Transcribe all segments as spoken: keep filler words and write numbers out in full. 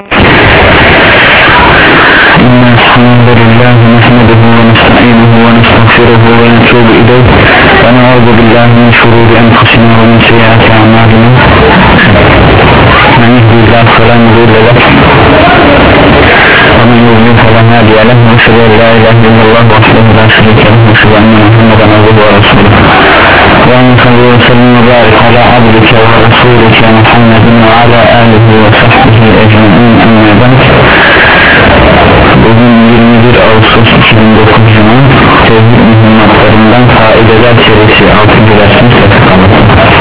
Elhamdülillah nehmeduhu ve nestainuhu ve nestağfiruhu ve netûbü ileyh ve ne'ûzu billahi min şurûri enfusina ve min seyyiâti a'mâlina men yehdihillahu felâ mudille leh ve men yudlil felâ hâdiye leh ve eşhedü en lâ ilâhe illallah vahdehu lâ şerîke leh ve eşhedü enne Muhammeden abduhu ve resûluh ve en salli ve sellim ve bârik alâ abdike ve resûlike Muhammedin ve alâ âlihi ve sahbihi ecmaîn emmâ ba'd. Bugün yirmi bir Ağustos iki bin dokuz Cuma Tevhid mühimmatlarından faideler serisi altıncı dersimiz yapalım.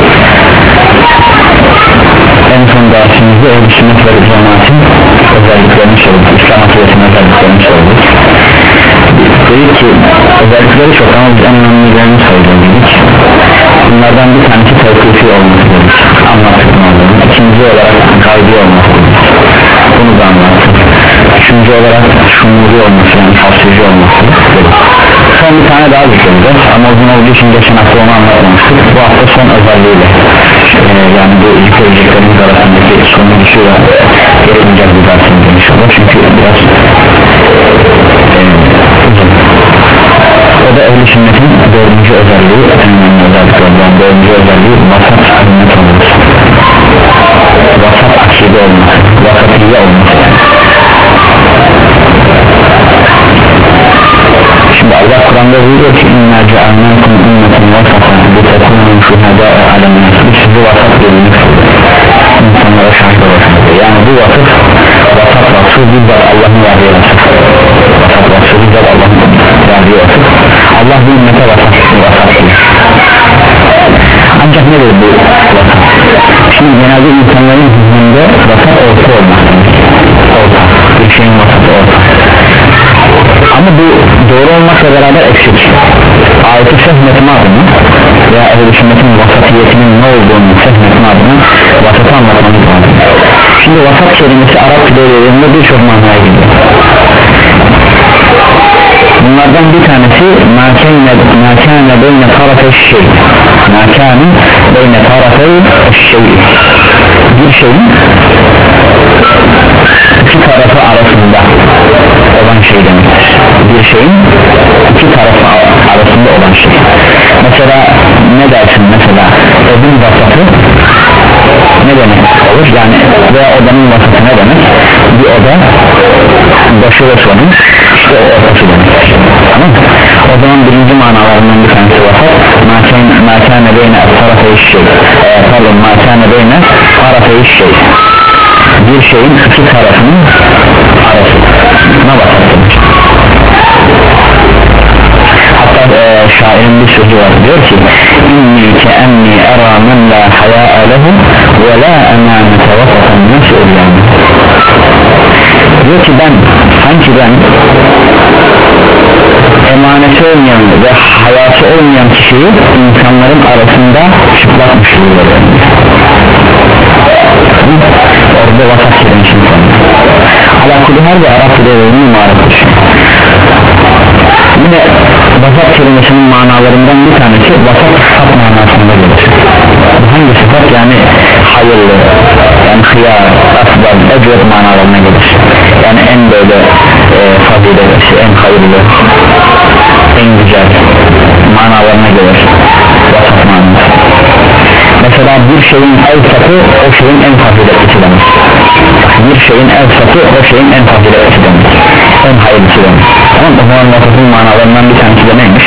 En son dersimizde ehl-i sünnet ve cemaatin özelliklerini sorduk, İslam akidesinin özelliklerini sorduk. Dedik ki özellikleri çok ama biz en önemlilerini sayılabilirik. Bunlardan bir tanesi tevkifi olması dedik, anlattık mı olduğunu. İkinci olarak gaybi olması dedik, bunu da anlattık. Üçüncü olarak şumuri olması, yani kapsayıcı olması dedik. Son bir tane daha düşüneceğiz ama uzun olduğu için geçen hafta onu anlatmamıştık. Bu hafta son özelliğiyle ee, yani bu ilk özelliklerimiz arasındaki sonuncuyla yapacağız bu dersimiz inşallah, çünkü biraz e, uzun. O da ehl-i sünnetin dördüncü özelliği, en önemli özelliklerden dördüncü özelliği vasat sünnet olması, vasat akide olması, vasatiye olması. Şimdi Allah Kur'an'da buyuruyor ki inna cealnakum ümmetin vasatan litekunu şuhada'a alemin. Biz sizi vasat bölümünü kıldık, insanlara şahit olasınız. Yani bu vasıf, vasat vasfı bizzat Allah'ın verdiği vasıf. Vasat vasfı bizzat Allah'ın verdiği vasıf. Allah bu ümmete vasat, vasat diyor. Ancak nedir bu vasat? Şimdi genelde insanların zihninde vasat orta olmak, orta, bir şeyin vasatı orta. Ama bu doğru olmakla beraber eksik. Ayeti fehmetme adına veya ehl-i sünnetin vasatiyetinin ne olduğunu fehmetme adına vasatı anlatmamız lazım. Şimdi vasat kelimesi Arap dillerinde birçok manaya geliyor. Bunlardan bir tanesi mâkâne beyne tarafey şey, mâkâne beyne tarafey şey, bir şeyin iki tarafı arasında olan şey demektir. Bir şeyin iki tarafı arasında olan şey. Mesela ne dersin, mesela evin vasatı ne demek olur, yani veya odanın vasatı ne demek? Bir oda başı ve sonu, işte o ortası demek. Tamam mı? O zaman birinci manalarından bir tanesi vasat mâkâne beyne tarafey şey, pardon mâkâne beyne tarafey şey, bir şeyin iki tarafının arası ne vasat demek. Hatta e, şairin bir sözü var, diyor ki inni ke enni era men la hayâ'a lehu ve la emânete vasatan nes'ul yani. Diyor ki ben, sanki ben emaneti olmayan ve hayatı olmayan kişiyi insanların arasında çıplakmış gibi veriyorum. Orada vasat kelimesini konuyor. Alakalı her bir Arap dillerinin imarettir. Yine vasat kelimesinin manalarından bir tanesi vasat sıfat manasında gelir. Hangi sıfat? Yani hayırlı, yani hıyar, asbab, ecret manalarına gelir. Yani en böyle e, faziletli, en hayırlı, en güzel manalarına gelir vasat manası. Mesela bir şeyin evsatı o şeyin en faziletlisi demek. Bir şeyin evsatı o şeyin en faziletlisi demek, en hayırlısı demek. Tamam mı? O zaman vasatın manalarından bir tanesi de neymiş?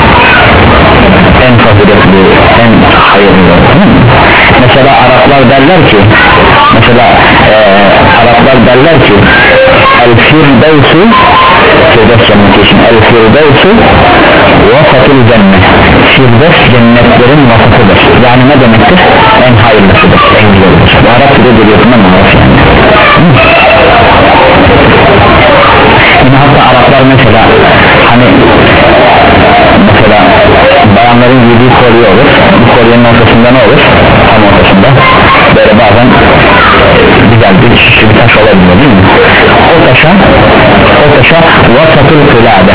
En faziletli, en hayırlı. Tamam mı? Mesela Araplar derler ki, mesela e, Araplar derler ki el firdevsu, firdevs cenneti için el firdevsu vasatul cennet, firdevs cennetlerin vasatıdır. Yani ne demektir? En hayırlısıdır, en güzelidir. Bu Arap dili biliyorsundan Arap yani. Yine hatta Araplar mesela hani mesela bayanların giydiği kolye olur, bu kolyenin ortasında ne olur? Tam ortasında böyle bazen güzel bir şişli bir taş olabilir, değil mi? O taşa o taşa vasatul kılade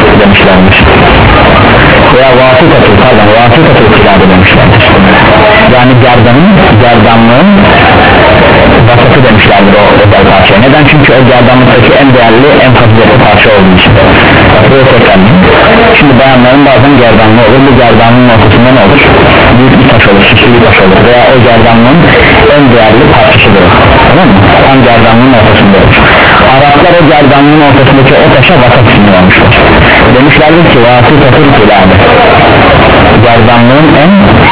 demişlermiş veya vasıtatul, pardon vasıtatul kılade demişlermiş. yani gerdanın gerdanlığın vasatı demişlerdir o özel parçaya. Neden? Çünkü o gerdanlıktaki en değerli en faziletli parça olduğu için. Buraya tekrar. Şimdi bayanların bazen gerdanlığı olur, bu gerdanlığın ortasında ne olur? Büyük bir taş olur, süslü bir taş olur veya o gerdanlığın en değerli parçasıdır, tamam mı? Tam gerdanlığın ortasında olur. Araplar o gerdanlığın ortasındaki o taşa vasat ismini vermişler. Demişlerdir ki vasıtatül kilâbe, gerdanlığın en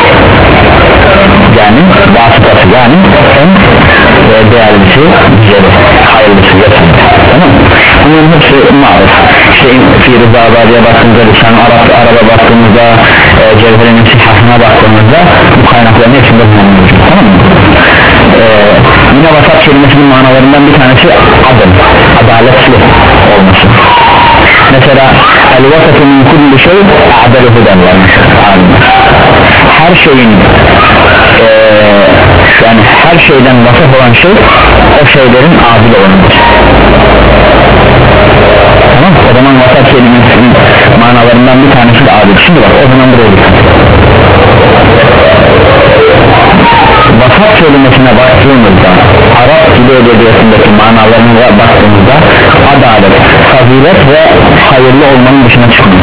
yani vasıtası, yani en e, değerlisi, güzeli, hayırlısı, yatırım, tamam mı? Bunun hepsi maruf. İşte Fir-i Zâbâdi'ye baktığımızda, Lisan Arap, Arap'a baktığımızda, e, Cevher-i Sihahına baktığımızda bu kaynakların hepsinde bulunmuyor, tamam mı? E, yine vasat kelimesinin manalarından bir tanesi adil, adaletli olması. Mesela el-vasatı min kulli şey a'deluhu derler. Her şeyin e, yani her şeyden vasat olan şey o şeylerin adil olanıdır. Tamam, o zaman vasat kelimesinin manalarından bir tanesi de adil. Şimdi bak, o zaman buraya dikkat. Vasat kelimesine baktığımızda, Arap dili edebiyatındaki manalarına baktığımızda adalet, fazilet ve hayırlı olmanın dışına çıkmıyor.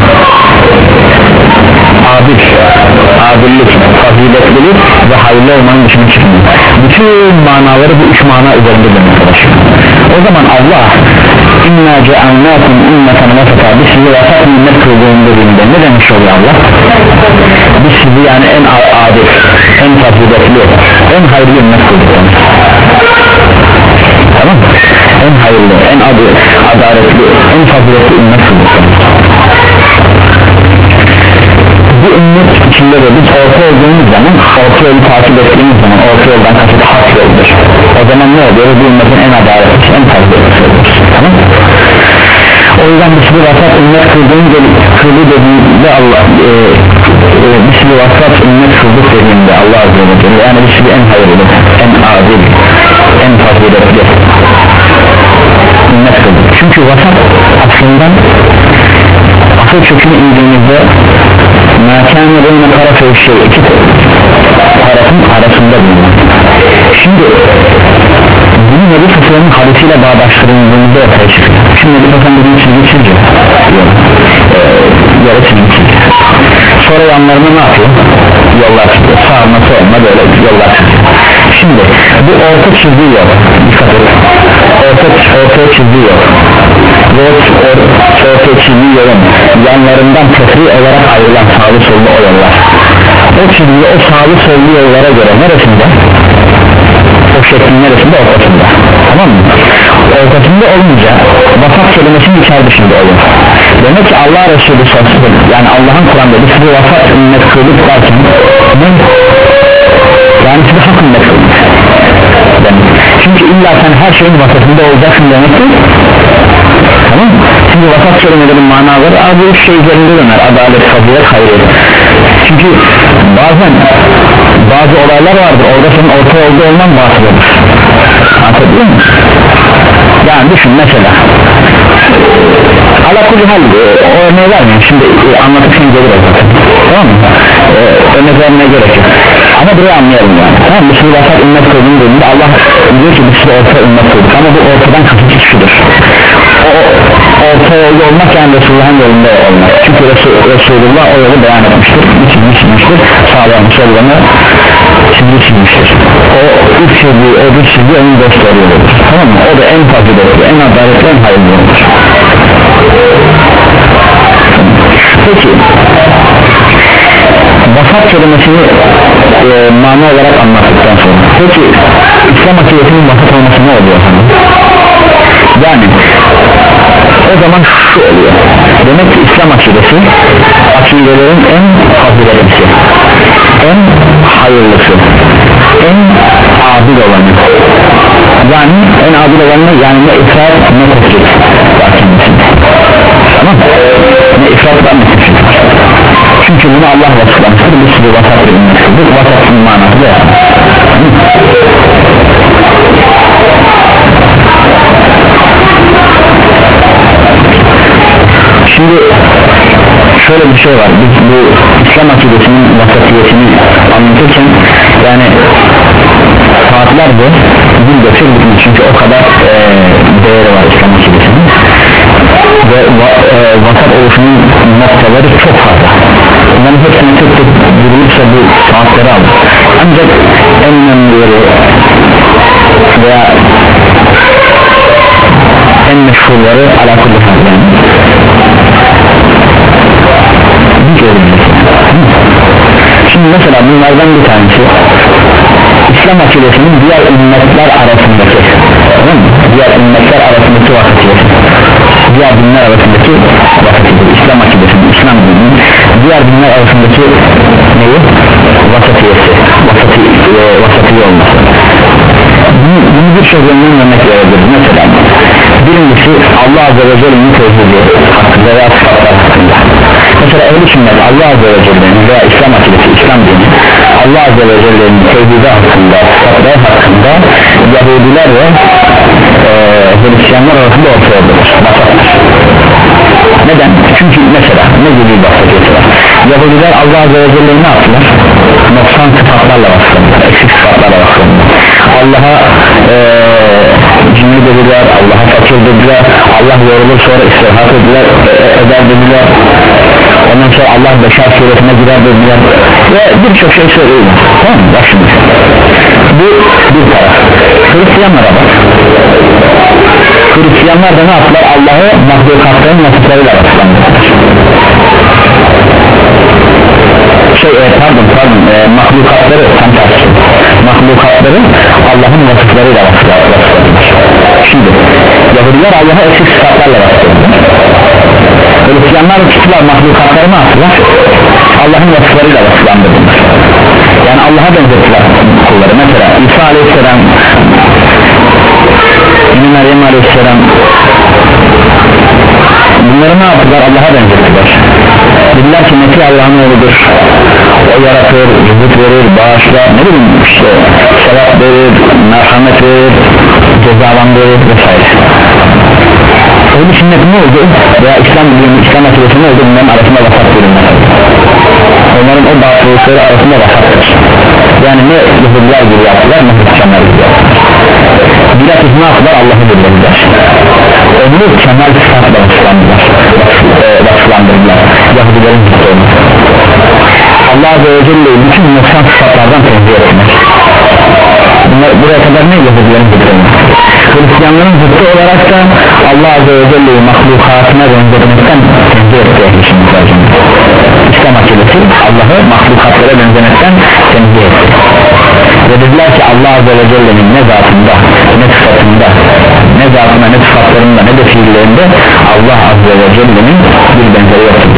Adil, adillik, faziletlilik ve hayırlı olmanın dışına çıkmıyor. Bütün manaları bu üç mana üzerinde demek. O zaman Allah inna ce'annâkum ümmeten vasata, biz sizi vasat ümmet kıldığım dediğinde ne demiş oluyor Allah? Biz sizi yani en adil, en faziletli, en hayırlı ümmet kıldık. Tamam, en hayırlı, en adil, adaletli, en faziletli ümmet kıldık. Bu ümmet içinde de biz orta olduğumuz zaman, orta yolu takip ettiğimiz zaman, orta yoldan kasıt hak yoldur. O zaman ne oluyor? Bu ümmetin en adaletli, en faziletli olur. Tamam. O yüzden bir sürü vasat ümmet kıldığında kıldı dediğinde Allah e, e, bir sürü vasat ümmet kıldık dediğinde Allah azze ve celle, yani bir sürü en hayırlı, en adil, en faziletli ümmet kıldık. Çünkü vasat aslında asıl kökünü indiğimizde mâkâne beyne tarafı şey, iki tarafın arasında bulunan. Şimdi bunu Nebi Fıtı'nın hadisiyle bağdaştırıldığında ortaya çıkıyor. Şimdi Nebi Fıtı'nın dediği çizgi çizgi ee, yarı çizgi çizgi. Sonra yanlarına ne yapıyor? Yollar çiziyor. Sağına soluna böyle yollar çiziyor. Şimdi bu orta çizgi yok. Dikkat edin. Orta, ortaya çizgi yok. Ve ortaya çizgi yolun yanlarından tefri olarak ayrılan sağlı sollu o yollar. O çizgi o sağlı sollu yollara göre neresinde? O şeklin neresinde? Ortasında. Tamam mı? Ortasında olunca vasat kelimesinin içer dışında olur. Demek ki Allah Resulü sallallahu, yani Allah'ın Kur'an'da bir sürü vasat ümmet kıldık derken ne? Yani size hak ümmet kıldık. Çünkü illa sen her şeyin vasatında olacaksın demektir. Tamam mı? Şimdi vasat kelimelerin manaları abi üç şey üzerinde döner: adalet, fazilet, hayret. Çünkü bazen bazı olaylar vardır, orada senin orta yolda olman bahsedilir. Anlatabiliyor musun? Yani düşün mesela alakalı hal o örneği vermeyeyim şimdi, e, anlatırken gelir o zaten, tamam mı? E, örnek vermeye gerek yok ama burayı anlayalım yani, tamam mı? Bir sürü vasat ümmet kıldığını dediğinde Allah diyor ki bir sürü orta ümmet kıldık, ama bu ortadan kasıt şudur: o orta yolda olmak, yani Resulullah'ın yolunda olmak. Çünkü Resul, Resulullah o yolu beyan etmiştir, çizgi çizmiştir, sağlarını sollarını çizgi çizmiştir. O üç çizgi, o bir çizgi onun dost oluyor, tamam mı? O da en faziletli, en adaletli, en hayırlı olur. Peki vasat kelimesini e, mana olarak anlattıktan sonra, peki İslam akidesinin vasat olması ne oluyor sana? Yani o zaman şu oluyor: demek ki İslam akidesi akidelerin en faziletlisi, en hayırlısı, en adil olanı. Yani en adil olanı, yani ne ifrat ne tefrik var kendisinde. Tamam mı? Ne ifrat var ne tefrik var. Çünkü bunu Allah vasıflamıştır. Bir sürü vasat bir ümmettir. Bu vasatın manası da yani. Şimdi şöyle bir şey var, biz bu İslam akidesinin vasatiyetini anlatırken yani saatlerce bir götürdük çünkü o kadar e, değeri var İslam akidesinin ve va, e, vasat oluşunun noktaları çok fazla. Bunların hepsini tek tek durulursa bu saatleri alır. Ancak en önemlileri veya en meşhurları alakalı yani bir görebiliriz. Şimdi mesela bunlardan bir tanesi İslam akidesinin diğer ümmetler arasındaki, tamam mı? Diğer ümmetler arasındaki vasatiyeti, diğer dinler arasındaki vasatiyeti, İslam akidesinin, İslam dininin diğer dinler arasındaki neyi? Vasatiyeti, vasati, e, vasatiye olması. Bunu, bunu birçok yönden örnek verebiliriz. Mesela birincisi Allah Azze ve Celle'nin tevhidi hakkında veya sıfatlar hakkında. Mesela ehl-i sünnet Allah Azze ve Celle'nin veya İslam akidesi, İslam dini Allah Azze ve Celle'nin tevhidi hakkında, sıfatlar hakkında Yahudiler ve e, Hristiyanlar arasında ortaya bulur. Neden? Çünkü mesela ne gibi bir bahsediyorsa Yahudiler Allah Azze ve Celle'yi ne yaptılar? noksan sıfatlarla vasıflandılar, eksik sıfatlarla vasıflandılar. Allah'a ee, cimri dediler, Allah'a fakir dediler, Allah yorulur sonra istirahat ediler, e, eder dediler, ondan sonra Allah beşer suretine girer dediler ve birçok şey söylüyorlar. Tamam mı? Bak şimdi bu bir taraf. Hristiyanlara bak. Hristiyanlar da ne yaptılar? Allah'ı mahlukatların vasıflarıyla vasıflandılar. şey e, pardon pardon e, mahlukatları tam tersi mahlukatları Allah'ın vasıflarıyla vasıflandılar. Şimdi Yahudiler Allah'a eksik sıfatlarla vasıflandılar. Hristiyanlar tuttular mahlukatları ne yaptılar? Allah'ın vasıflarıyla vasıflandırdılar. Yani Allah'a benzettiler kulları. Mesela İsa Aleyhisselam, Meryem Aleyhisselam, bunları ne yaptılar? Allah'a benzettiler. Dediler ki Mesih Allah'ın oğludur, o yaratır, rızık verir, bağışlar, ne bileyim işte sevap verir, merhamet verir, cezalandırır vesaire. Öyle sünnet ne oldu? Veya İslam bilimi, İslam akidesi ne oldu? Bunların arasında vasat bölümler. Onların o batılılıkları arasında vasattır. Yani ne Yahudiler gibi yaptılar, ne Hristiyanlar gibi yaptılar. Bilakis ne yaptılar? Allah'ı bildiler. Onu kemal sıfatla vasıflandırdılar. Vasıflandırdılar. Yahudilerin zıttı olması. Allah Azze ve Celle'yi bütün noksan sıfatlardan tenzih etmek. Bunlar, buraya kadar ne Yahudilerin zıttı olması? Hristiyanların zıttı olarak da Allah Azze ve Celle'yi mahlukatına benzetmekten tenzih etti. İslam akidesi Allah'ı mahlukatlara benzemekten tenzih etti. Ve dediler ki Allah Azze ve Celle'nin ne zatında, ne sıfatında, ne zatına, ne sıfatlarında, ne de fiillerinde Allah Azze ve Celle'nin bir benzeri yoktur.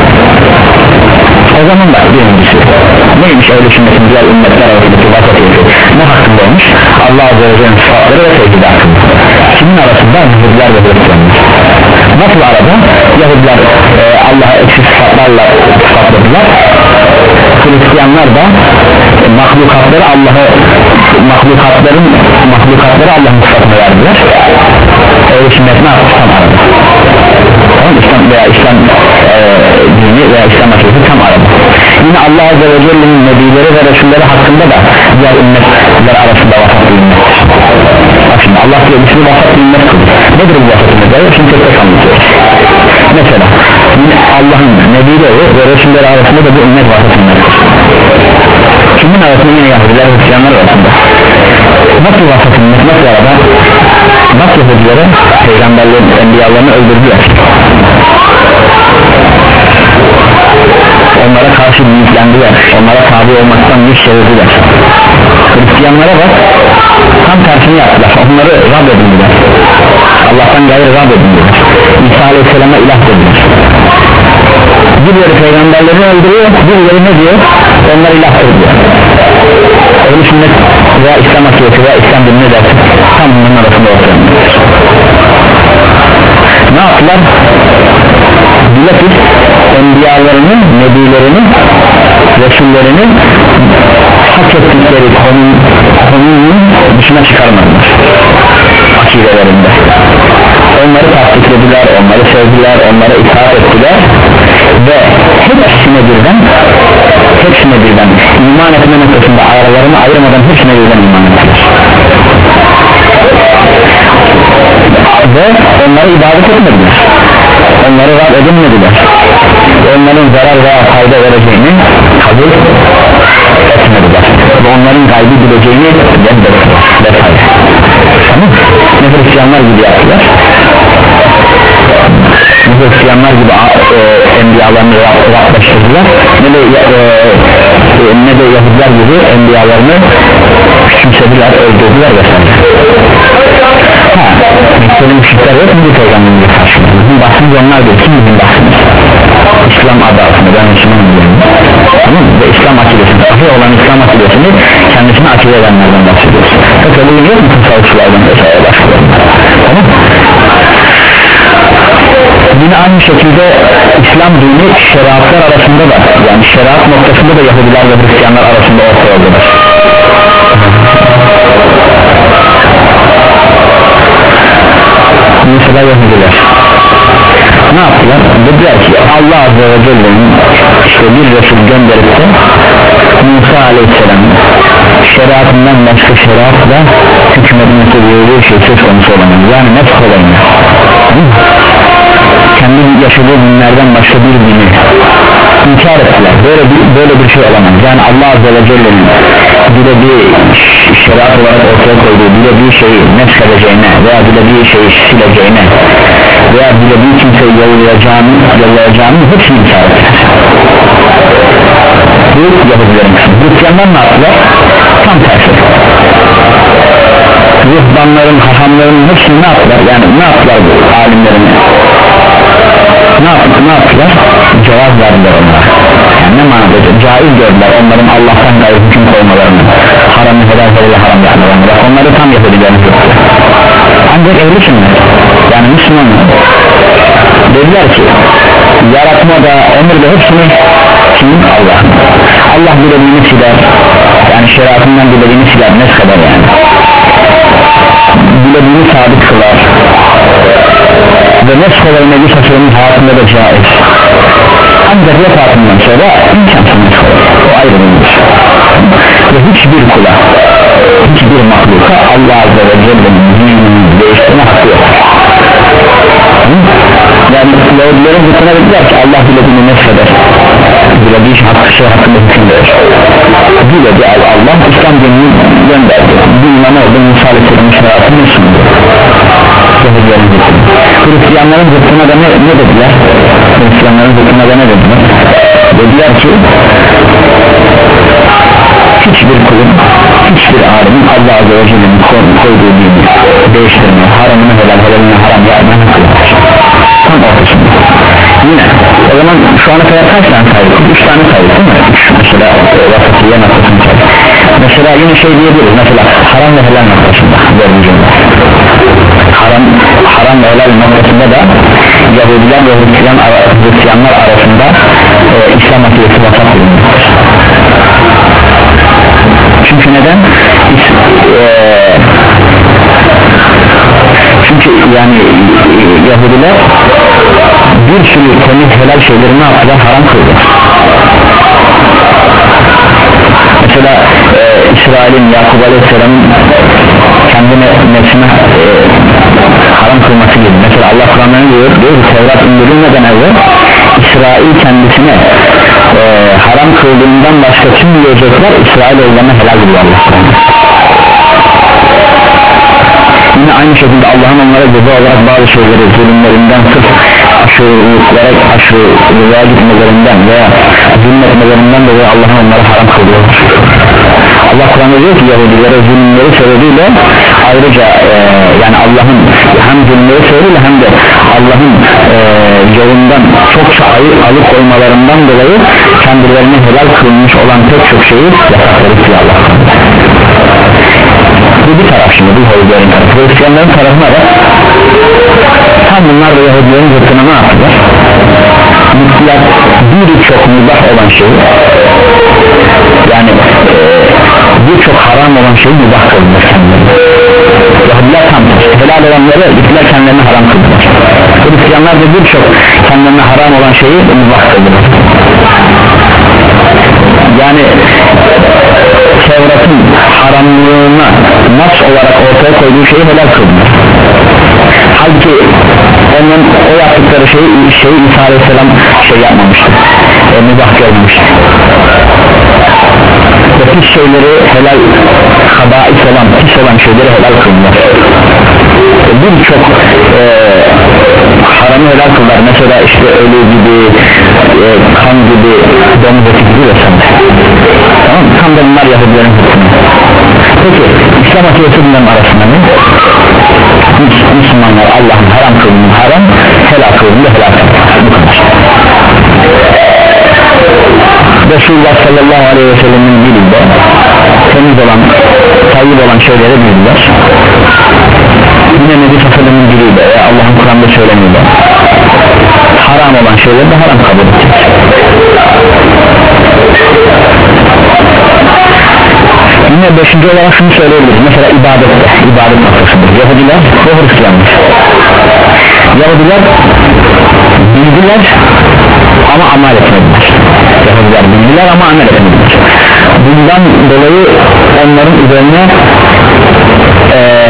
O zaman da birincisi neymiş öyle sünnetin diğer ümmetler arasındaki vasatiyeti ne hakkında olmuş? Allah Azze ve Celle'nin sıfatları ve tevhidi hakkında. Kimin arasında? Yahudiler ve Hristiyanlar. Nasıl arada? Yahudiler e, Allah'a eksik sıfatlarla sıfatladılar. Hristiyanlar da e, mahlukatları Allah'a mahlukatların mahlukatları Allah'ın sıfatını verdiler. Öyle sünnet ne yaptı? Tam arada. Tamam, İslam veya İslam e, dini veya İslam akidesi tam arada. Yine Allah Azze ve Celle'nin nebileri ve resulleri hakkında da diğer ümmetler arasında vasat bir ümmettir. Bak şimdi Allah diye bir sürü vasat bir ümmet kılır. Nedir bu vasat ümmetleri? Şimdi tek tek anlatıyoruz. Mesela Allah'ın nebileri ve resulleri arasında da bu ümmet vasat ümmettir. Kimin arasında? Yine Yahudiler ve Hristiyanlar arasında. Nasıl vasat ümmet? Nasıl arada? Bak Yahudilere peygamberlerin, enbiyalarını öldürdüler. Onlara karşı büyüklendiler, onlara tabi olmaktan yüz çevirdiler. Hristiyanlara bak, tam tersini yaptılar, onları Rab edindiler, Allah'tan gayrı Rab edindiler, İsa Aleyhisselam'a ilah dediler. Birileri peygamberlerini öldürüyor, birileri ne diyor? Onlar ilahtır diyor. Öyle sünnet veya İslam akidesi veya İslam dinine dersin, tam bunların arasında ortaya. Ne yaptılar? Bilakis enbiyalarının, nebilerinin, resullerinin hak ettikleri konunun, konunun dışına çıkarmadılar akidelerinde. onları tasdiklediler, onları sevdiler, onlara itaat ettiler ve hepsine birden hepsine birden iman etme noktasında aralarını ayırmadan hepsine birden iman ettiler ve onlara ibadet etmediler, onları Rab edinmediler, onların zarar veya fayda vereceğini kabul etmediler ve onların gaybi bileceğini reddettiler vesaire. Tamam, ne Hristiyanlar gibi yaptılar, ne Hristiyanlar gibi e, enbiyalarını Rablaştırdılar, ne de e, e, ne de Yahudiler gibi enbiyalarını küçümsediler, öldürdüler vesaire. Ha, Mekke'nin müşrikler yok mu bu peygamberin bir karşılığı? Bizim bahsimiz onlar değil, kim bizim bahsimiz? İslam adı altında, ben Müslümanım diyorum. Tamam mı? Ve İslam akidesini, sahih olan İslam akidesini kendisine akide edenlerden bahsediyoruz. Peki bugün yok mu tasavvufçulardan vesaire başlıyor? Tamam mı? Yine aynı şekilde İslam dini şeriatlar arasında da, yani şeriat noktasında da Yahudiler ve Hristiyanlar arasında orta yoldadır. Mesela Yahudiler ne yaptılar? Dediler ki Allah Azze ve Celle'nin işte bir Resul gönderip de Musa Aleyhisselam şeriatından başka şeriatla hükmetmesi diye şey söz konusu olamaz, yani nefs olayını kendi yaşadığı dinlerden başka bir dini inkar ettiler. Böyle bir, böyle bir şey olamaz, yani Allah Azze ve Celle'nin dilediği şeriat olarak ortaya koyduğu dilediği şeyi nefsedeceğine veya dilediği şeyi sileceğine veya dilediği kimseyi yollayacağını yollayacağını hepsini inkar ettiler. Bu Yahudilerin kısmı. Hristiyanlar ne yaptılar? Tam tersi. Ruhbanların, hahamların hepsini ne yaptılar? Yani ne yaptılar bu alimlerin? Ne yaptılar? Ne yaptılar? Cevap verdiler onlara. Yani ne manada? Caiz gördüler onların Allah'tan gayrı hüküm koymalarını, haramı helal helal haram yapmalarını. Bak onları tam Yahudilerin hükmü. Ancak ehli sünnet, yani Müslümanlar dediler ki yaratmada, emirde hepsini kimin? Allah. Allah dilediğini siler, yani şeriatından dilediğini siler, ne kadar yani dilediğini sabit kılar ve nes kolayına bir sasının hayatında da caiz, ancak vefatından sonra imkansız nes kolayı, o ayrı bir ve hiçbir kula, hiçbir mahluka Allah Azze ve Celle'nin dinini değiştirme hakkı yok. Yani Yahudilerin hükmüne dediler ki Allah dilediğini nesheder, dilediği hakkı şey hakkında hüküm verir, diledi Allah İslam dinini gönderdi, dinine ne oldu? Musa Aleyhisselam'ın şeriatını ne sundu? Yahudilerin hükmü. Hristiyanların hükmüne de ne, ne dediler? Hristiyanların hükmüne de ne dediler? Dediler ki hiçbir kulun, hiçbir alimin Allah Azze ve Celle'nin koyduğu dini değiştirme, haramını helal, helalini haram yapma hakkı var. Tam ortasında. Yine o zaman şu ana kadar kaç tane saydık? Üç tane saydık değil mi? Üç mesela vasıfıya noktasını saydık. Mesela yine şey diyebiliriz, mesela haram ve helal noktasında görmeyeceğiz. Haram, haram ve helal noktasında da Yahudiler ve Hristiyan, Hristiyanlar arasında e, İslam akidesi vasat bulunmaktadır. Çünkü neden? E, çünkü yani e, Yahudiler bir sürü temiz helal şeyleri ne yaptılar? Haram kıldılar. Mesela e, İsrail'in Yakub Aleyhisselam'ın kendine nefsine e, haram kılması gibi. Mesela Allah Kur'an'da diyor, diyor Tevrat indirilmeden evvel İsrail kendisine e, haram kıldığından başka tüm yiyecekler İsrail oğullarına helal diyor Allah Kur'an'da. Yine aynı şekilde Allah'ın onlara ceza olarak bazı şeyleri zulümlerinden sırf aşırılıklara aşırılığa gitmelerinden veya zulmetmelerinden dolayı Allah'ın onlara haram kılıyor. Allah Kur'an'da diyor ki Yahudilere zulümleri sebebiyle ayrıca e, yani Allah'ın hem zulümleri sebebiyle hem de Allah'ın e, yolundan çokça ayı alıkoymalarından dolayı kendilerine helal kılmış olan pek çok şeyi yasakladı diyor Allah. Bu bir taraf şimdi, bu Yahudilerin tarafı. Hristiyanların tarafına da tam bunlar da Yahudilerin zıttına ne yaptılar? Müslüman birçok mübah olan şey, yani e, birçok haram olan şeyi mübah kıldılar kendilerine. Yahudiler tam tersi, helal olanları gittiler kendilerine haram kıldılar. Hristiyanlar da birçok kendilerine haram olan şeyi mübah kıldılar. Yani Tevrat'ın haramlığına nas olarak ortaya koyduğu şeyi helal kıldılar. Halbuki onun o yaptıkları şeyi, şeyi İsa Aleyhisselam şey yapmamıştı, e, mübah görmemişti. Ve pis şeyleri helal, habais olan, pis olan şeyleri helal kıldılar. E, birçok e, haramı helal kıldılar. Mesela işte ölü gibi, e, kan gibi, domuz eti gibi vesaire. Tamam mı? Tam da bunlar Yahudilerin hükmü. Peki İslam akidesi bunların arasında ne? Müslümanlar Allah'ın haram kılını haram, helal kılını helal kılını. Bu kadar. Resulullah sallallahu aleyhi ve sellem'in dilinde temiz olan, tayyip olan şeyleri bildiler. Yine Nebi Sallallahu diliyle Allah'ın Kur'an'da söylemiyle haram olan şeyleri de haram kabul edecek. Yine beşinci olarak şunu söyleyebiliriz. Mesela ibadette, ibadet noktasıdır. Yahudiler ve Hristiyanlar. Yahudiler bildiler ama amel etmediler. Yahudiler bildiler ama amel etmediler. Bundan dolayı onların üzerine eee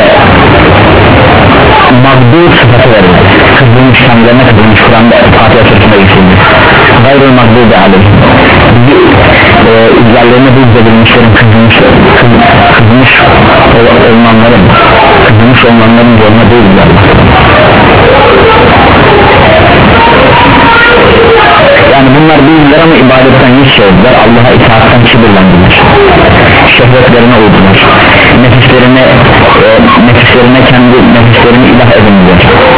mağdur sıfatı verildi. Kızdırmış, kendilerine kızdırmış. Kur'an'da Fatiha Suresi'nde geçildi. Gayrı mağdur da aleyhi. İzlerlerine bu izledilmişlerin kızdırmış, kızdırmış olmanların, kızdırmış olmanların yoluna değiller. Yani bunlar değiller ama ibadetten yüz çevirdiler. Allah'a itaatten kibirlendiler. Şehvetlerine uydular. Nefislerine e, nefislerine kendi nefislerini ilah edindiler.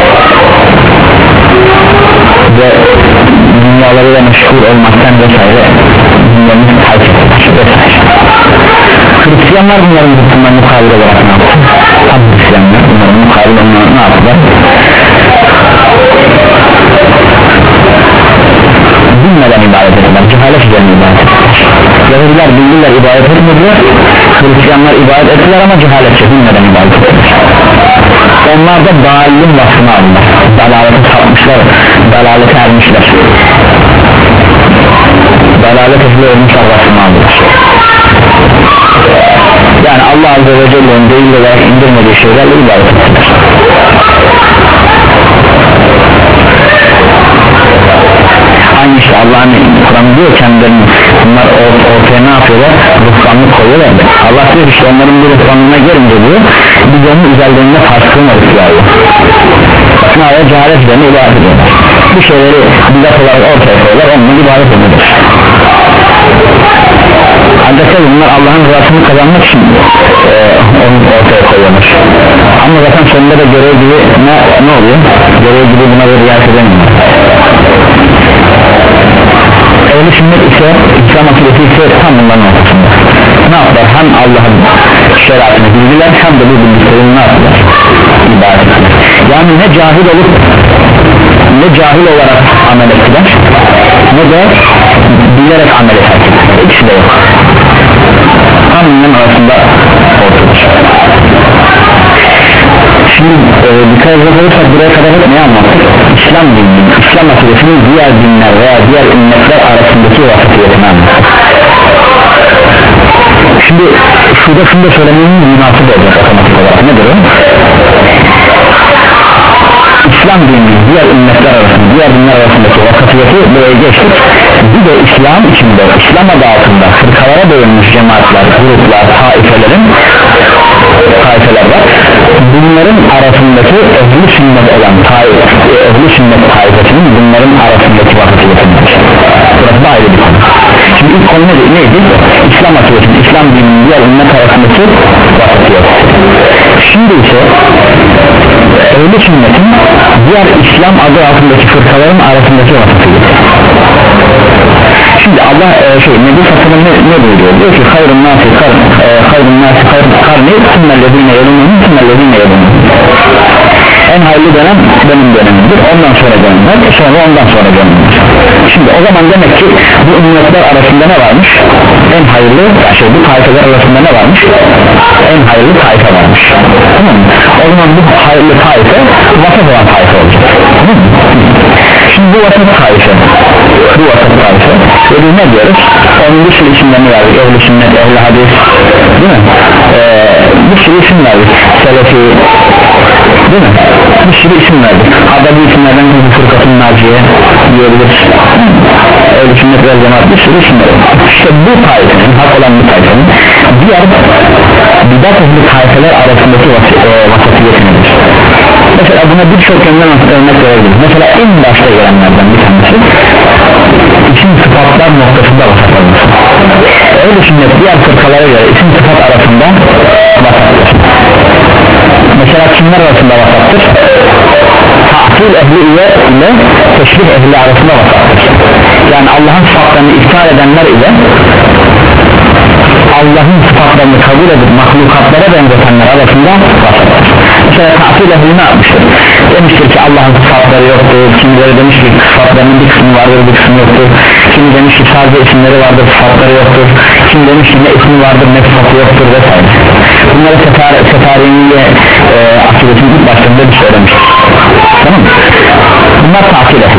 Ve dünyalarıyla meşgul olmaktan vesaire dünyanın takip ettiler vesaire. Hristiyanlar bunların hükmünden mukabil olarak ne yaptı? Tam Hristiyanlar bunların mukabil olarak ne yaptılar? Bilmeden ibadet ettiler, cehalet üzerine ibadet ettiler. Yahudiler bildiler, ibadet etmediler. Hristiyanlar ibadet ettiler ama cehaletçe bilmeden ibadet ettiler. Onlar da dalilin vasfını aldılar. Dalalete sapmışlar, dalalete ermişler. Dalalet ehli olmuşlar vasfını aldılar. Yani Allah Azze ve Celle'nin değil olarak indirmediği şeylerle ibadet ettiler. Aynı işte Allah'ın Kur'an'ı diyor kendilerini, bunlar ortaya ne yapıyorlar? Ruhbanlık koyuyorlar. Allah diyor işte onların bir ruhbanlığına gelince diyor, biz onun üzerlerine farklımadık ya Allah. Bakın aya cehalet üzerine ibadet ediyorlar. Bu şeyleri bidat olarak ortaya koyuyorlar, onunla ibadet ediyorlar. Ancak bunlar Allah'ın rızasını kazanmak için e, onu ortaya koyuyorlar. Ama zaten sonunda da görev gibi ne, ne oluyor? Görev gibi buna bir riayet edemiyorlar. Ehl-i sünnet ise, İslam akidesi ise tam bunların ortasında. Ne yaptılar? Hem Allah'ın şeriatını bildiler, hem de bu bildiklerini ne yaptılar? İbadet ettiler. Yani ne cahil olup ne cahil olarak amel ettiler, ne de bilerek amel ettiler. İkisi de yok. Tam bunların arasında ortadır. Şimdi e, dikkat edecek olursak buraya kadar hep ne anlattık? İslam dini, İslam akidesinin diğer dinler veya diğer ümmetler arasındaki vasıfiyetini anlattık. Şimdi şurada şunu da söylemenin münasip olacak otomatik olarak. Nedir o? İslam dini diğer ümmetler arasında, diğer dinler arasındaki vasıfiyeti buraya geçtik. Bir de İslam içinde, İslam adı altında fırkalara bölünmüş cemaatler, gruplar, taifelerin taifeler var. Bunların arasındaki ehl-i sünnet olan taif, ehl-i sünnet taifesinin bunların arasındaki vasıfiyetidir. Burası da ayrı bir konu. Şimdi ilk konu neydi? neydi? İslam akidesinin, İslam dininin diğer ümmet arasındaki vasıfiyeti. Şimdi ise ehl-i sünnetin diğer İslam adı altındaki fırkaların arasındaki vasıfiyeti. Şimdi Allah e, şey Nebi Sallallahu ne, ne buyuruyor? Diyor ki hayrun nasi karni hayrun nasi karni sümmellezine yelunun sümmellezine yelunun. En hayırlı dönem benim dönemimdir. Ondan sonra dönemler, sonra ondan sonra dönemler. Şimdi o zaman demek ki bu ümmetler arasında ne varmış? En hayırlı, şey bu taifeler arasında ne varmış? En hayırlı taife varmış. Tamam mı? O zaman bu hayırlı taife vasıf olan taife olacak. Tamam mı? biz ne diyoruz? Onun bir sürü isimlerini verdik, ehl-i sünnet, ehl-i hadis, değil mi? Ee, bir sürü isim verdik, selefi, değil mi? Bir sürü isim verdik. Hatta bu isimlerden bir fırkatın naciye diyebiliriz. Ehl-i sünnet ve cemaat bir sürü isim verdik. İşte bu tayfenin, hak olan bu tayfenin diğer bidat ehli tayfeler arasındaki vasatiyeti nedir? Mesela buna birçok yönden örnek verebiliriz. Mesela en başta gelenlerden bir tanesi isim sıfatlar noktasında vasat olması. Ehl-i sünnet diğer fırkalara göre isim sıfat arasında vasattır. Mesela kimler arasında vasattır? Ta'til ehli ile teşbih ehli arasında vasattır. Yani Allah'ın sıfatlarını iptal edenler ile Allah'ın sıfatlarını kabul edip mahlukatlara benzetenler arasında vasattır. Mesela ta'til ehli ne yapmıştır? Demiştir ki Allah'ın sıfatları yoktur. Kimileri demiş ki sıfatlarının bir kısmı vardır, bir kısmı yoktur. Kimi demiş ki sadece isimleri vardır, sıfatları yoktur. Kim demiş ki ne ismi vardır, ne sıfatı yoktur vesaire. Bunları Seferiniye e, akidesinin ilk başlarında bir söylemiştir. Tamam mı? Bunlar ta'til ehli.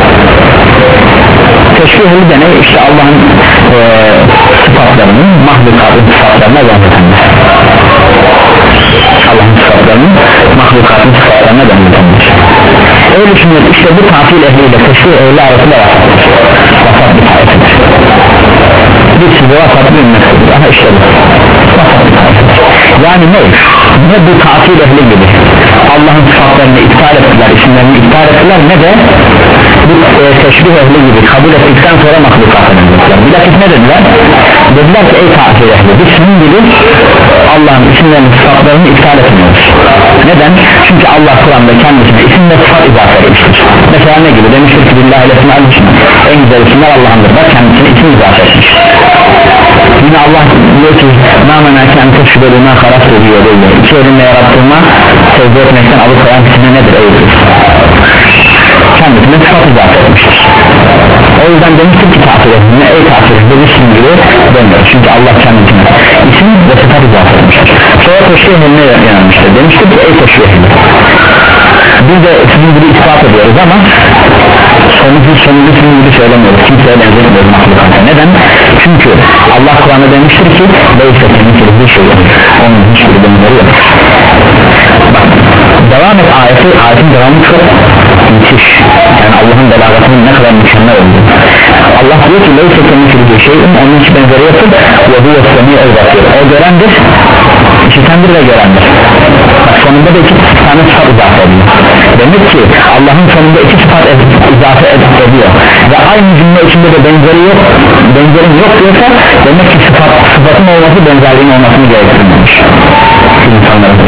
Teşbih ehli de ne? İşte Allah'ın e, sıfatlarının mahlukatın sıfatlarına benzetenler. Allah'ın sıfatlarının mahlukatın sıfatlarına benzetenler. Öyle düşünün, işte bu ta'til ehliyle teşbih ehli arasında vasattır. Vasat bir tayfedir. Bir size vasat bir ümmettir. Aha işte bu vasat bir tayfedir. Yani ne? Ne bu ta'til ehli gibi Allah'ın sıfatlarını iptal ettiler, isimlerini iptal ettiler, ne de bu e, teşbih ehli gibi kabul ettikten sonra mahlukatı benzettiler. Bilakis ne dediler? Dediler ki ey ta'til ehli, biz senin gibi Allah'ın isimlerini, sıfatlarını iptal etmiyoruz. Neden? Çünkü Allah Kur'an'da kendisine isim ve sıfat izafe etmiştir. Mesela ne gibi? Demiştir ki billahi lesmâl hüsnâ, en güzel isimler Allah'ındır. Bak kendisine isim izafe etmiş. Yine Allah diyor ki nâmenâke en teşbirûnâ haraftu diyor böyle. İki elinle yarattığıma sevdi etmekten alıkoyan ismi nedir eydir? Kendisine sıfat izafe etmiştir. O yüzden demiştir ki ta'til ettiğine ey ta'til ettiğine isim gibi dönüyor. Çünkü Allah kendisine isim ve sıfat izafe etmiştir. Sonra teşbih ehline yanılmıştır. Demiştir ki ey teşbih ehline, biz de sizin gibi ispat ediyoruz ama sonucu sonucu sizin gibi söylemiyoruz. Kimseye benzemiyoruz mahlukata. Neden? Çünkü Allah Kur'an'da demiştir ki neyse senin bir şey yok. Onun hiçbir benzeri yok. Bak devam et ayeti, ayetin devamı çok müthiş. Yani Allah'ın belagatının ne kadar mükemmel olduğu. Allah diyor ki neyse senin bir şey yok. Onun hiç benzeri yoktur. Ve bu yoksanı evlatıyor. O görendir, işitendir ve görendir. Bak sonunda da iki tane sıfat izafe ediyor. Demek ki Allah'ın sonunda iki sıfat izafe ediyor ve aynı cümle içinde de benzeri yok, benzerin yok diyorsa demek ki sıfat, sıfatın olması benzerliğin olmasını gerektirmemiş. İnsanların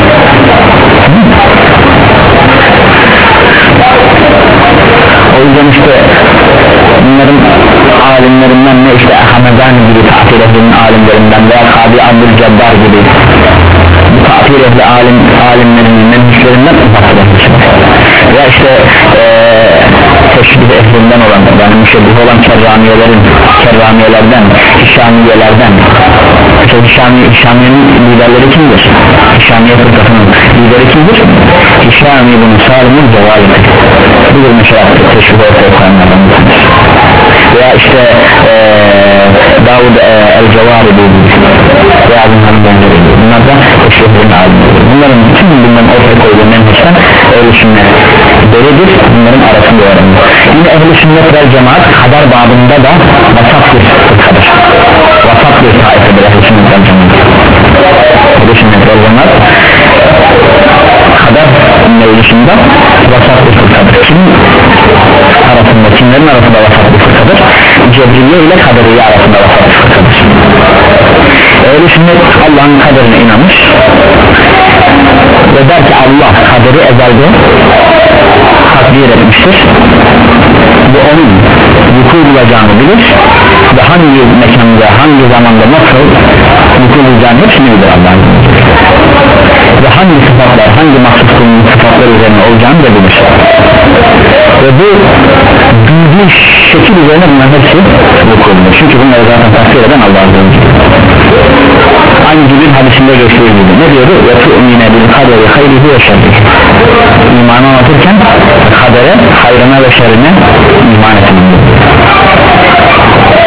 o yüzden işte bunların alimlerinden ne işte Ahmedani gibi ta'til ehlinin alimlerinden veya Kabi Abdülcebbar gibi bu ta'til ehli alim, alimlerinin menhişlerinden uzaklaşmışlar. Ya işte ee, teşbih ehlinden olan yani müşebbih olan kerramiyelerin kerramiyelerden, hişamiyelerden işte hişami, hişamiyenin liderleri kimdir? Hişamiye fırkasının lideri kimdir? Hişami bunu Salim'in cevalidir. Budur mesela teşbih ortaya koyanlardan bir tanesi. Veya işte ee, Davud ee, el-Cevaribi veya bunların benzeri. Bunlar da teşbihlerin alimleri. Bunların bütün bunların ortaya koyduğu menhişten ehl-i sünnet deridir, bunların arasında öğrenir. Yine ehl-i sünnet ve cemaat kadar babında da vasat bir fırkadır. Vasat bir taifeler ehl-i sünnet ve cemaat. Ehl-i sünnet ve cemaat kadar mevzusunda vasat bir fırkadır. Kim arasında, kimlerin arasında vasat bir fırkadır? Cebriye ile kaderiye arasında vasat bir fırkadır. Ehl-i sünnet Allah'ın kaderine inanmış ve der ki Allah kaderi ezelde takdir etmiştir ve onun vuku bulacağını bilir ve hangi mekanda, hangi zamanda nasıl vuku bulacağını hepsini bilir Allah'ın ve hangi sıfatlar, hangi mahsusluğun sıfatlar üzerine olacağını da bilir ve bu bildiği şekil üzerine bunların hepsi vuku bulur. Çünkü bunları zaten takdir eden Allah'ın aynı gibi hadisinde geçtiği gibi ne diyordu? وَتُؤْمِنَ بِالْقَدَرِ خَيْرِهِ وَشَرِّهِ İmanı anlatırken kadere, hayrına ve şerrine iman etmelidir.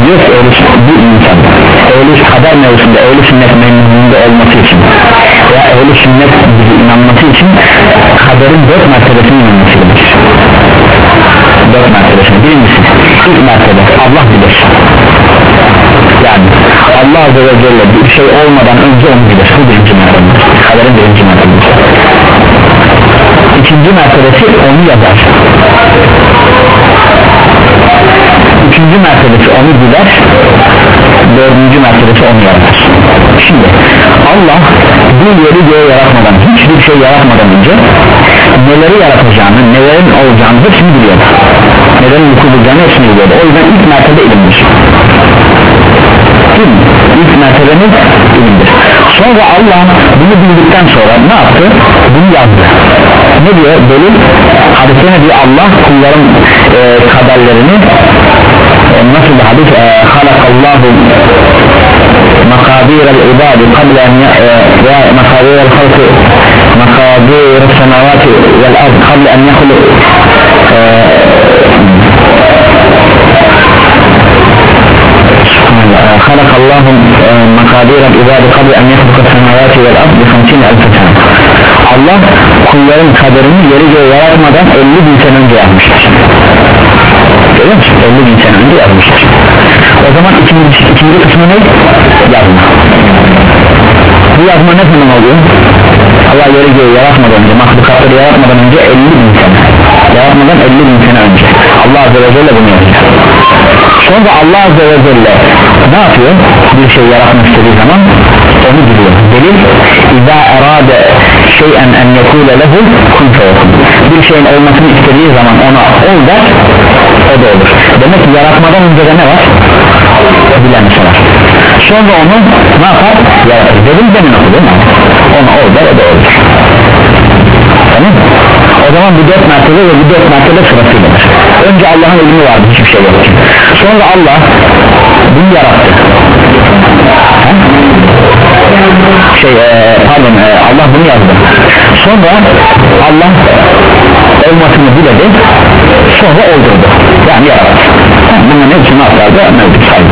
diyor ki ehli, bu insan ehli kader mevzusunda ehli sünnet memnunluğunda olması için veya ehli sünnet gibi inanması için kaderin dört mertebesine inanması gerekir. Dört mertebesine. Birincisi ilk mertebe Allah bilir, yani Allah Azze ve Celle bir şey olmadan önce onu bilir. Bu birinci mertebe, kaderin birinci mertebesi. İkinci mertebesi onu yazar. Üçüncü mertebesi onu bilir. Dördüncü mertebesi onu yaratır. Şimdi Allah bu yeri göğe yaratmadan, hiçbir şey yaratmadan önce neleri yaratacağını, nelerin olacağını hepsini biliyor. Nelerin vuku bulacağını hepsini biliyor. O yüzden ilk mertebe ilimdir. Değil mi? İlk mertebemiz ilimdir. Sonra Allah bunu bildikten sonra ne yaptı? Bunu yazdı. Ne diyor? Delil hadiste ne diyor? Allah kulların e, kaderlerini e, nasıl bir hadis? E, halakallahu makadirel ibadi kable en ya makadirel halkı makadirel semavati vel ard kable en yahulu خلق الله مقادير العباد قبل أن يخلق السماوات والأرض بخمسين ألف سنة. Allah kulların kaderini yeri göğe yaratmadan elli bin sene önce yazmıştır. Görüyor musun? elli bin sene önce yazmıştır. O zaman ikinci, ikinci kısmı ne? Yazma. Bu yazma ne zaman oluyor? Allah yeri göğe yaratmadan önce, mahlukatları yaratmadan önce elli bin sene, yaratmadan elli bin sene önce Allah Azze ve Celle bunu yazıyor. Sonra Allah Azze ve Celle ne yapıyor? Bir şey yaratmak istediği zaman onu biliyor. Delil İzâ erâde şey'en en yekûle lehu kun feyekûn. Bir şeyin olmasını istediği zaman ona ol der, o da olur. Demek ki yaratmadan önce de ne var? Bilemesi var. Sonra onu ne yapar? Yaratır. Delil demin okudu mu? Ona ol der, o da olur. Tamam mı? O zaman bu dört mertebe ve bu dört mertebe sırasıyladır. Önce Allah'ın ilmi vardı, hiçbir şey yok. Sonra Allah bunu yarattı. Ha? Şey e, pardon e, Allah bunu yazdı. Sonra Allah olmasını biledi. Sonra oldurdu. Yani yarattı. Bunların hepsini atlarda mevcut saydı.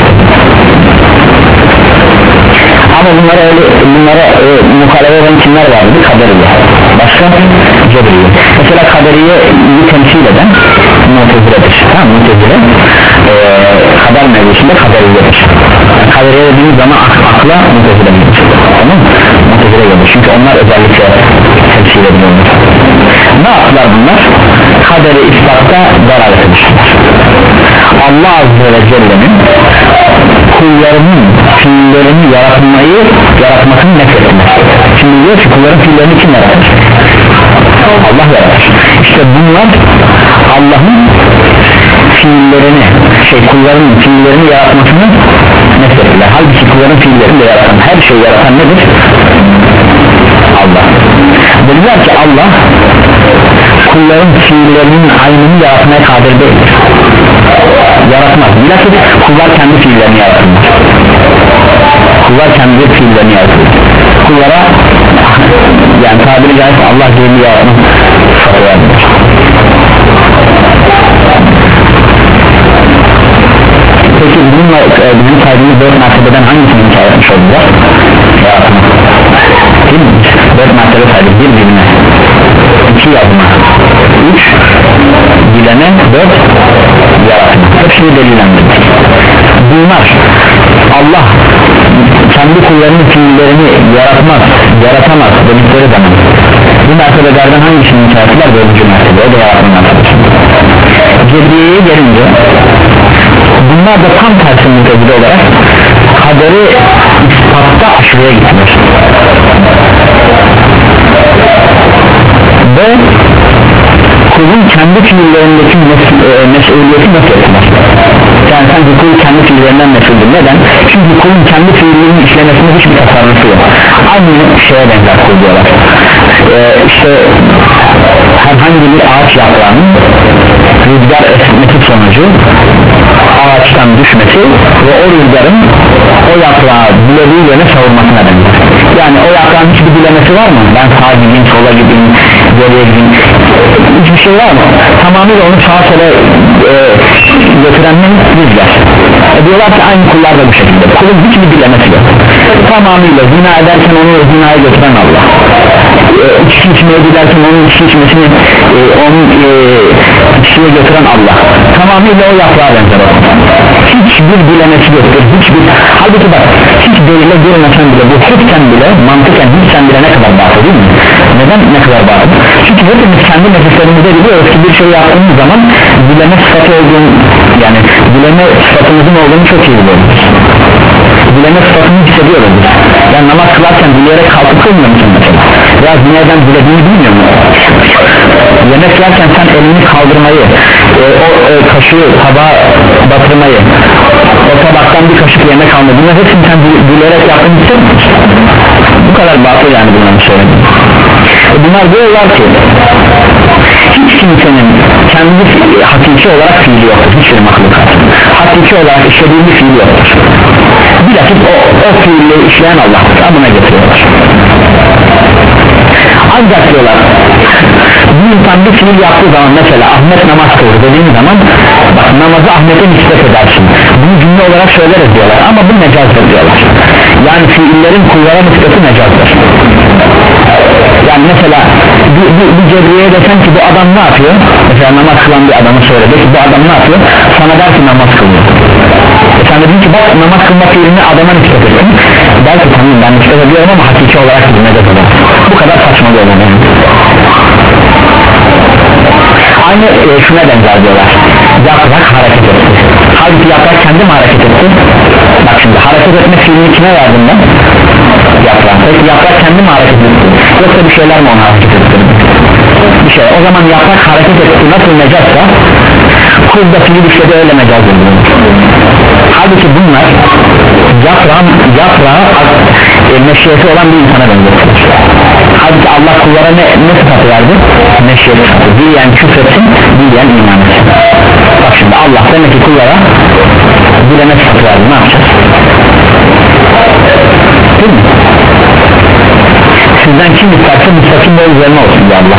Ama bunlara öyle bunlara e, muhalefet eden kimler vardı? Kaderiye. Başka Cebriye. Mesela kaderiyeyi temsil eden Mutezile'dir. Tamam, Mutezile e, kader mevzusunda kaderiyedir. Kaderiye dediğimiz zaman ak akla Mutezile gelir. Tamam mı? Mutezile gelir. Çünkü onlar özellikle temsil ediyorlar. Ne yaptılar bunlar? Kaderi ispatta dalalet etmişler. Allah Azze ve Celle'nin kullarının fiillerini yaratmayı yaratmasını nefrettiler. Şimdi diyor ki kulların fiillerini kim yaratır? Allah yaratır. İşte bunlar Allah'ın fiillerini şey kulların fiillerini yaratmasını nefrettiler. Halbuki kulların fiillerini de yaratan, her şeyi yaratan nedir? Allah. Dediler ki Allah kulların fiillerinin aynını yaratmaya kadir değildir. Yaratmaz. Bilakis kullar kendi fiillerini yaratırlar. Kullar kendi fiillerini yaratırlar. Kullara yani tabiri caizse Allah fiilini yaratmak fatırlardır. Peki bununla e, bizim saydığımız dört mertebeden hangisini hikaye etmiş oldular? Yaratmak. Değil mi? Dört mertebe saydık. Bir bilme, iki yazma, üç bilene, dört yaratma. Hepsini delillendirdik. Bunlar Allah kendi kullarının fiillerini yaratmaz, yaratamaz dedikleri zaman bu mertebelerden hangisini hikayeler? Dördüncü mertebe, o da yaratma mertebesi. Cebriye'ye gelince bunlar da tam tersi mutezile olarak kaderi ispatta aşırıya gittiler ve kulun kendi fiillerindeki mes- e, mesuliyeti nasıl etmez? Yani sanki kul kendi fiillerinden mesuldür. Neden? Çünkü kulun kendi fiillerinin işlemesinde hiçbir tasarrufu yok. Aynı şeye benzer kul diyorlar. Ee, işte herhangi bir ağaç yaprağının rüzgar esmesi sonucu ağaçtan düşmesi ve o rüzgarın o yaprağı dilediği yöne savurmasına benzer. Yani o yaprağın hiçbir dilemesi var mı? Ben sağa gideyim, sola gideyim, geriye gideyim, hiçbir şey var mı? Tamamıyla onu sağa sola e, götüren ne? Rüzgar. e diyorlar ki aynı kullar da bu şekilde, kulun hiçbir dilemesi yok, tamamıyla zina ederken onu zinaya götüren Allah, e, içki içmeye giderken onun içki içmesini e, onun e, içkiye götüren Allah, tamamıyla o yaprağa benzer o. Hiçbir dilemesi yoktur, hiçbir, halbuki bak hiç değille görmesen bile, bu hepten bile mantıken hepten bile ne kadar batıl değil mi? Neden ne kadar batıl? Çünkü hepimiz kendi nefislerimizde biliyoruz ki bir şey yaptığımız zaman dileme sıfatı olduğunu, yani dileme sıfatımızın olduğunu çok iyi biliyoruz, dileme sıfatını hissediyoruz biz. Yani namaz kılarken dileyerek kalkıp kılmıyor musun mesela? Ya dinleyden dilediğini bilmiyor musun? Yemek yerken sen elini kaldırmayı, e, o e, kaşığı tabağa batırmayı, o tabaktan bir kaşık yemek almayı, bunlar hepsini sen dileyerek yaptığını hissetmiyor musun? Bu kadar batıl yani bunları söyledim. E, bunlar diyorlar ki hiç kimsenin kendi hakiki olarak fiili yoktur, hiçbir mahlukat hakiki olarak işlediği bir fiili yoktur, bilakis o, o fiili işleyen Allah'tır, amına getiriyorlar. Ancak diyorlar bir insan bir fiil yaptığı zaman, mesela Ahmet namaz kılır dediğin zaman, bak namazı Ahmet'e nispet edersin, bunu cümle olarak söyleriz diyorlar ama bu mecazdır diyorlar, yani fiillerin kullara nispeti mecazdır. Yani mesela bir, bir, bir cebriyeye desen ki bu adam ne yapıyor, mesela namaz kılan bir adamı söyledi ki bu adam ne yapıyor, sana der ki namaz kılıyor, e sen dedin ki bak namaz kılma fiilini adama nispet ettin, der ki tamam ben nispet ediyorum ama hakiki olarak bir mecaz olur. Bu kadar saçma bir olay yani. Aynı e, şuna benzer diyorlar, yaprak hareket etti, halbuki yaprak kendi mi hareket etti? Bak şimdi hareket etme fiilini kime verdim ben? Yaprak. Peki yaprak kendi mi hareket etti? Yoksa bir şeyler mi onu hareket etti? Bir şey. O zaman yaprak hareket etti nasıl mecazsa, kul da fiil işledi öyle mecaz ediyor. Halbuki bunlar yaprağın, yaprağı e, meşiyeti olan bir insana benziyor. Halbuki Allah kullara ne, ne sıfatı verdi? Meşiyeti sıfatı. Dileyen küfretsin, dileyen iman etsin. Bak şimdi Allah demek ki kullara dileme sıfatı verdi, ne yapacağız? Değil mi? Sizden kim isterse müstakim yol üzerine olsun diye Allah.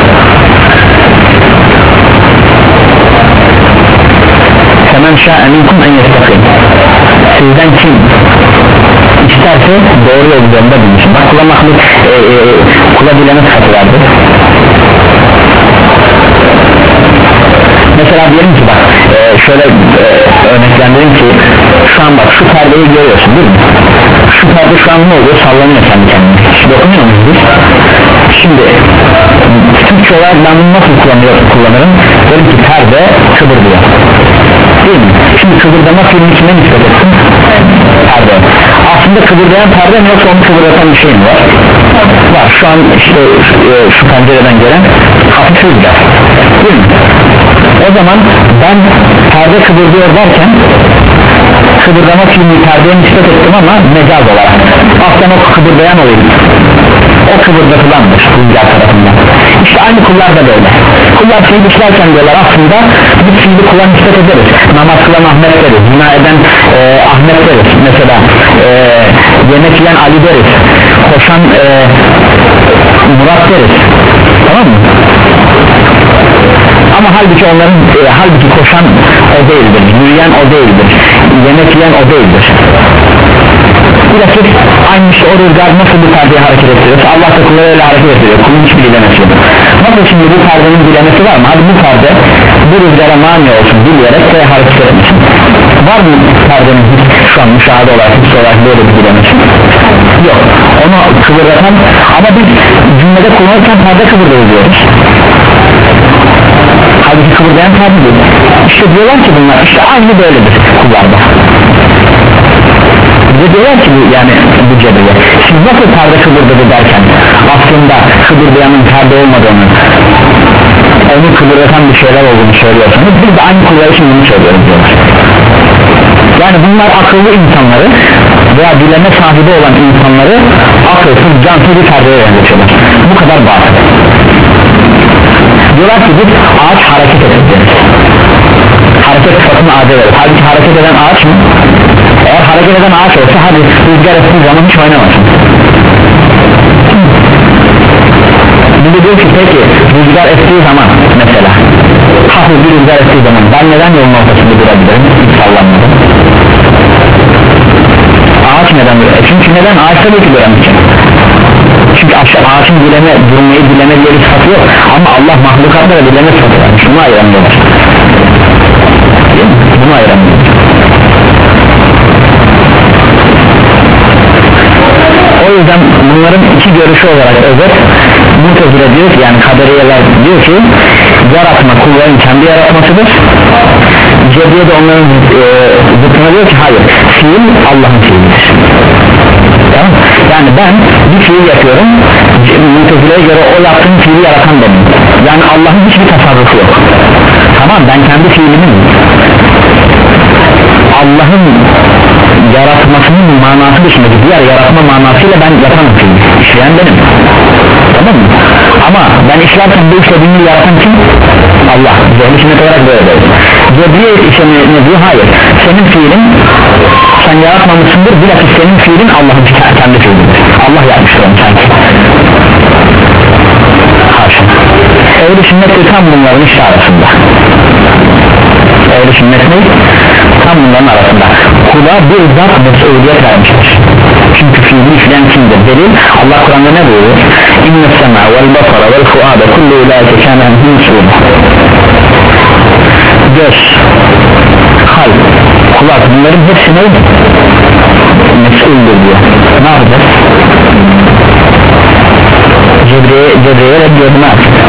Femen şâ'e minkum en yestakim. Sizden kim isterse doğru yol üzerinde bulunsun. Bak kula mahluk e, e, kula dileme sıfatı verdi. Mesela diyelim ki bak e, şöyle e, örneklendireyim ki şu an bak şu perdeyi görüyorsun değil mi? Şu perde şu an ne oluyor? Sallanıyor kendi kendine. Dokunuyor muyuz biz? Şimdi Türkçe olarak ben bunu nasıl kullanırım? Derim ki perde kıvırdıyor. Değil mi? Şimdi kıvırdama filmi kime nispet etsin? Perde. Aslında kıvırdayan perde mi yoksa onu kıvırdatan bir şey mi var? Var. Şu an işte e, şu pencereden gelen hafif rüzgar. Değil mi? O zaman ben perde kıvırdıyor derken kıvırdama filmi perdeye nispet ettim ama mecaz olarak. Aslında o kıvırdayan olayım. O kıvırdatılandır rüzgar tarafından. İşte aynı kullar da böyle. Kullar fiil işlerken diyorlar aslında bu fiili kula nispet ederiz. Namaz kılan Ahmet deriz, zina eden e, Ahmet deriz. Mesela e, yemek yiyen Ali deriz, koşan e, Murat deriz. Tamam mı? Ama halbuki onların e, halbuki koşan o değildir, yürüyen o değildir, yemek yiyen o değildir. Bilakis aynı işte o rüzgar nasıl bu perdeyi hareket ettiriyorsa Allah da kulları öyle hareket ettiriyor, kulun hiçbir dilemesi yok. Nasıl şimdi bu perdenin dilemesi var mı? Hadi bu perde bu rüzgara mani olsun dileyerek de hareket etmesin. Var mı perdenin şu an müşahede olarak, his olarak böyle bir dilemesi? Yok. Onu kıvıratan ama biz cümlede kullanırken perde kıvırıyor diyoruz. Halbuki kıvırdayan perde değil. İşte diyorlar ki bunlar işte aynı böyledir kullarda. Bize diyorlar ki bu, yani bu cebriye siz nasıl perde kıvırdadı derken aslında kıvırdayanın perde olmadığını, onu kıvıratan bir şeyler olduğunu söylüyorsanız biz de aynı kullar için bunu söylüyoruz diyorlar. Yani bunlar akıllı insanları veya dileme sahibi olan insanları akılsız, cansız bir perdeye yönetiyorlar. Bu kadar batıl. Diyorlar ki biz ağaç hareket ederiz. Hareket sıfatını ağaca verir. Halbuki hareket eden ağaç mı? Eğer hareket eden ağaç olsa hadi rüzgar ettiği zaman hiç oynamasın. Bir de diyor ki peki rüzgar ettiği zaman mesela hafif bir rüzgar ettiği zaman ben neden yolun ortasında durabilirim? Hiç sallanmadım. ağaç neden duruyor? Çünkü neden? Ağaç tabii ki duran için. Çünkü aşağı ağaçın dileme, durmayı dileme diye bir sıfatı yok. Ama Allah mahlukatlara dileme sıfatı var. Şunu ayıramıyorlar. Bunu ayıramıyorlar. O yüzden bunların iki görüşü olarak özet Mu'tezile diyor ki, yani kaderiyeler diyor ki yaratma kulların kendi yaratmasıdır. Cebriye de onların e, zıttına diyor ki hayır, fiil Allah'ın fiilidir. Tamam? Yani ben bir fiil yapıyorum, Mu'tezile'ye göre o yaptığım fiili yaratan benim. Yani Allah'ın hiçbir tasarrufu yok. Tamam, ben kendi fiilimin Allah'ın yaratmasının manası dışındaki diğer yaratma manasıyla ben yapan fiil, işleyen benim. Tamam mı? Ama ben işlerken bu işlediğimi yaratan kim? Allah. Zehni sünnet olarak böyle böyle. Cebriye ise ne, ne diyor? Hayır. Senin fiilin sen yaratmamışsındır, bilakis senin fiilin Allah'ın kendi fiilidir. Allah yapmıştır onu sanki. Haşa. Ehl-i sünnet de tam bunların işte arasında. Ehl-i sünnet ne? Tam bunların arasında. Kula bir zat mesuliyet vermiştir. Çünkü fiili işleyen kimdir? Delil Allah Kur'an'da ne buyuruyor? İnne sema vel basara vel fuada kullu ilaike kâne anhu mes'ûl. Göz, kalp, kulak, bunların hepsi ne? Mes'uldür diyor. Ne yapacağız? Cebriye, Cebriye reddiyor, ne yapacağız?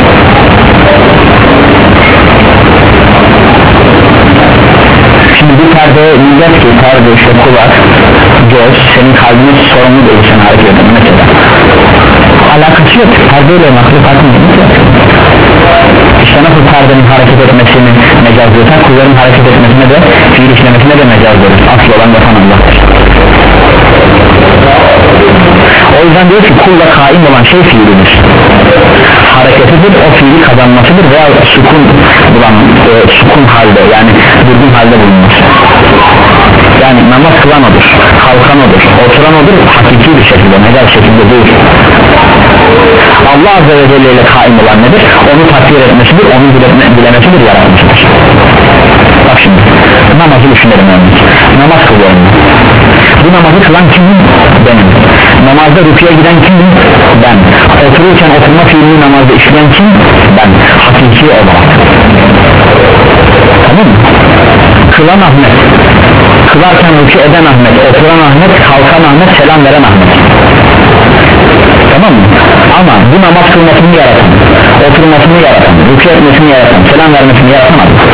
Şimdi bir perde diyeceğiz ki perde işte kulak, göz, senin kalbinin sorumlu değil sen hareket edin mesela. Alakası yok, perdeyle mahluk farkında işte nasıl perdenin hareket etmesini mecaz diyorsak kulların hareket etmesine de fiil işlemesine de mecaz diyoruz. Asıl olan yapan Allah'tır. O yüzden diyor ki kulla kaim olan şey fiilidir, hareketidir, o fiili kazanmasıdır veya sukun bulan, e, sukun halde yani durgun halde bulunması. Yani namaz kılan odur, kalkan odur, oturan odur, hakiki bir şekilde, mecaz şekilde değil. Allah Azze ve Celle ile kaim olan nedir? Onu takdir etmesidir, onu dilemesidir, yaratmasıdır. Bak şimdi namazı düşünelim örnek. Namaz kılıyorum. Bu namazı kılan kimim? Benim. Namazda rüküye giden kimim? Ben. Otururken oturma fiilini namazda işleyen kim? Ben. Hakiki olarak. Tamam mı? Kılan Ahmet, kılarken rükü eden Ahmet, oturan Ahmet, kalkan Ahmet, selam veren Ahmet. Tamam mı? Ama bu namaz kılmasını yaratan, oturmasını yaratan, rükü etmesini yaratan, selam vermesini yaratan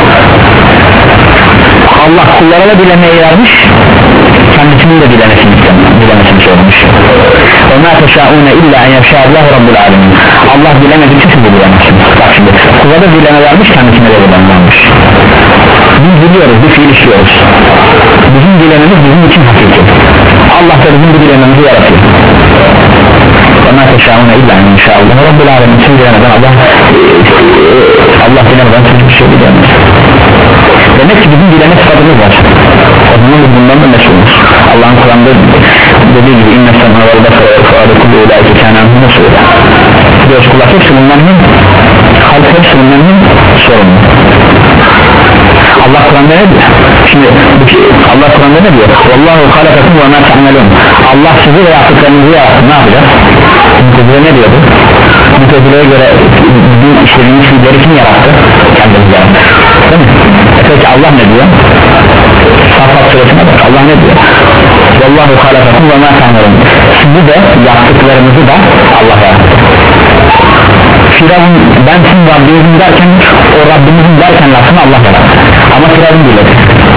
Allah kullara da dilemeyi vermiş, kendisinin de dilemesini dilemesini söylemiş. وَمَا تَشَاءُونَ اِلَّا اَنْ يَشَاءَ اللّٰهُ رَبُّ الْعَالَمِينَ Allah dilemedikçe siz de dilemezsiniz. Bak şimdi kula da dileme vermiş, kendisine de dileme vermiş. Biz biliyoruz, bir fiil işliyoruz. Bizim dilememiz bizim için hakiki. Allah da bizim bu dilememizi yaratıyor. وَمَا تَشَاءُونَ اِلَّا اَنْ يَشَاءَ اللّٰهُ رَبُّ الْعَالَمِينَ Siz dilemeden Allah Allah dilemeden siz bir şey dilemez. Demek ki bizim dileme sıfatımız var. O zaman bundan da mesulüz. Allah'ın Kur'an'da dediği gibi inne semâ vel basara vel fuâde kullu ilaike kâne anhu mesûlâ. Göz kulak hepsi bundan hem kalp hepsi bundan hem sorumlu. Allah Kur'an'da ne diyor? Şimdi Allah Kur'an'da ne diyor? Vallahu halakakum ve mâ te'amelûn. Allah sizi ve yaptıklarınızı yarattı. Ne yapacağız? Mütezile ne diyordu? Mütezile'ye göre bu işlediğimiz fiilleri kim yarattı? Kendimiz yarattı. Değil mi? E peki Allah ne diyor? Safat suresine bak, Allah ne diyor? Vallahu halakakum ve mâ te'amelûn. Sizi de yaptıklarınızı da Allah yarattı. Firavun ben sizin Rabbinizim derken o Rabbimizin derken lafını Allah yarattı. Ama Firavun diledi.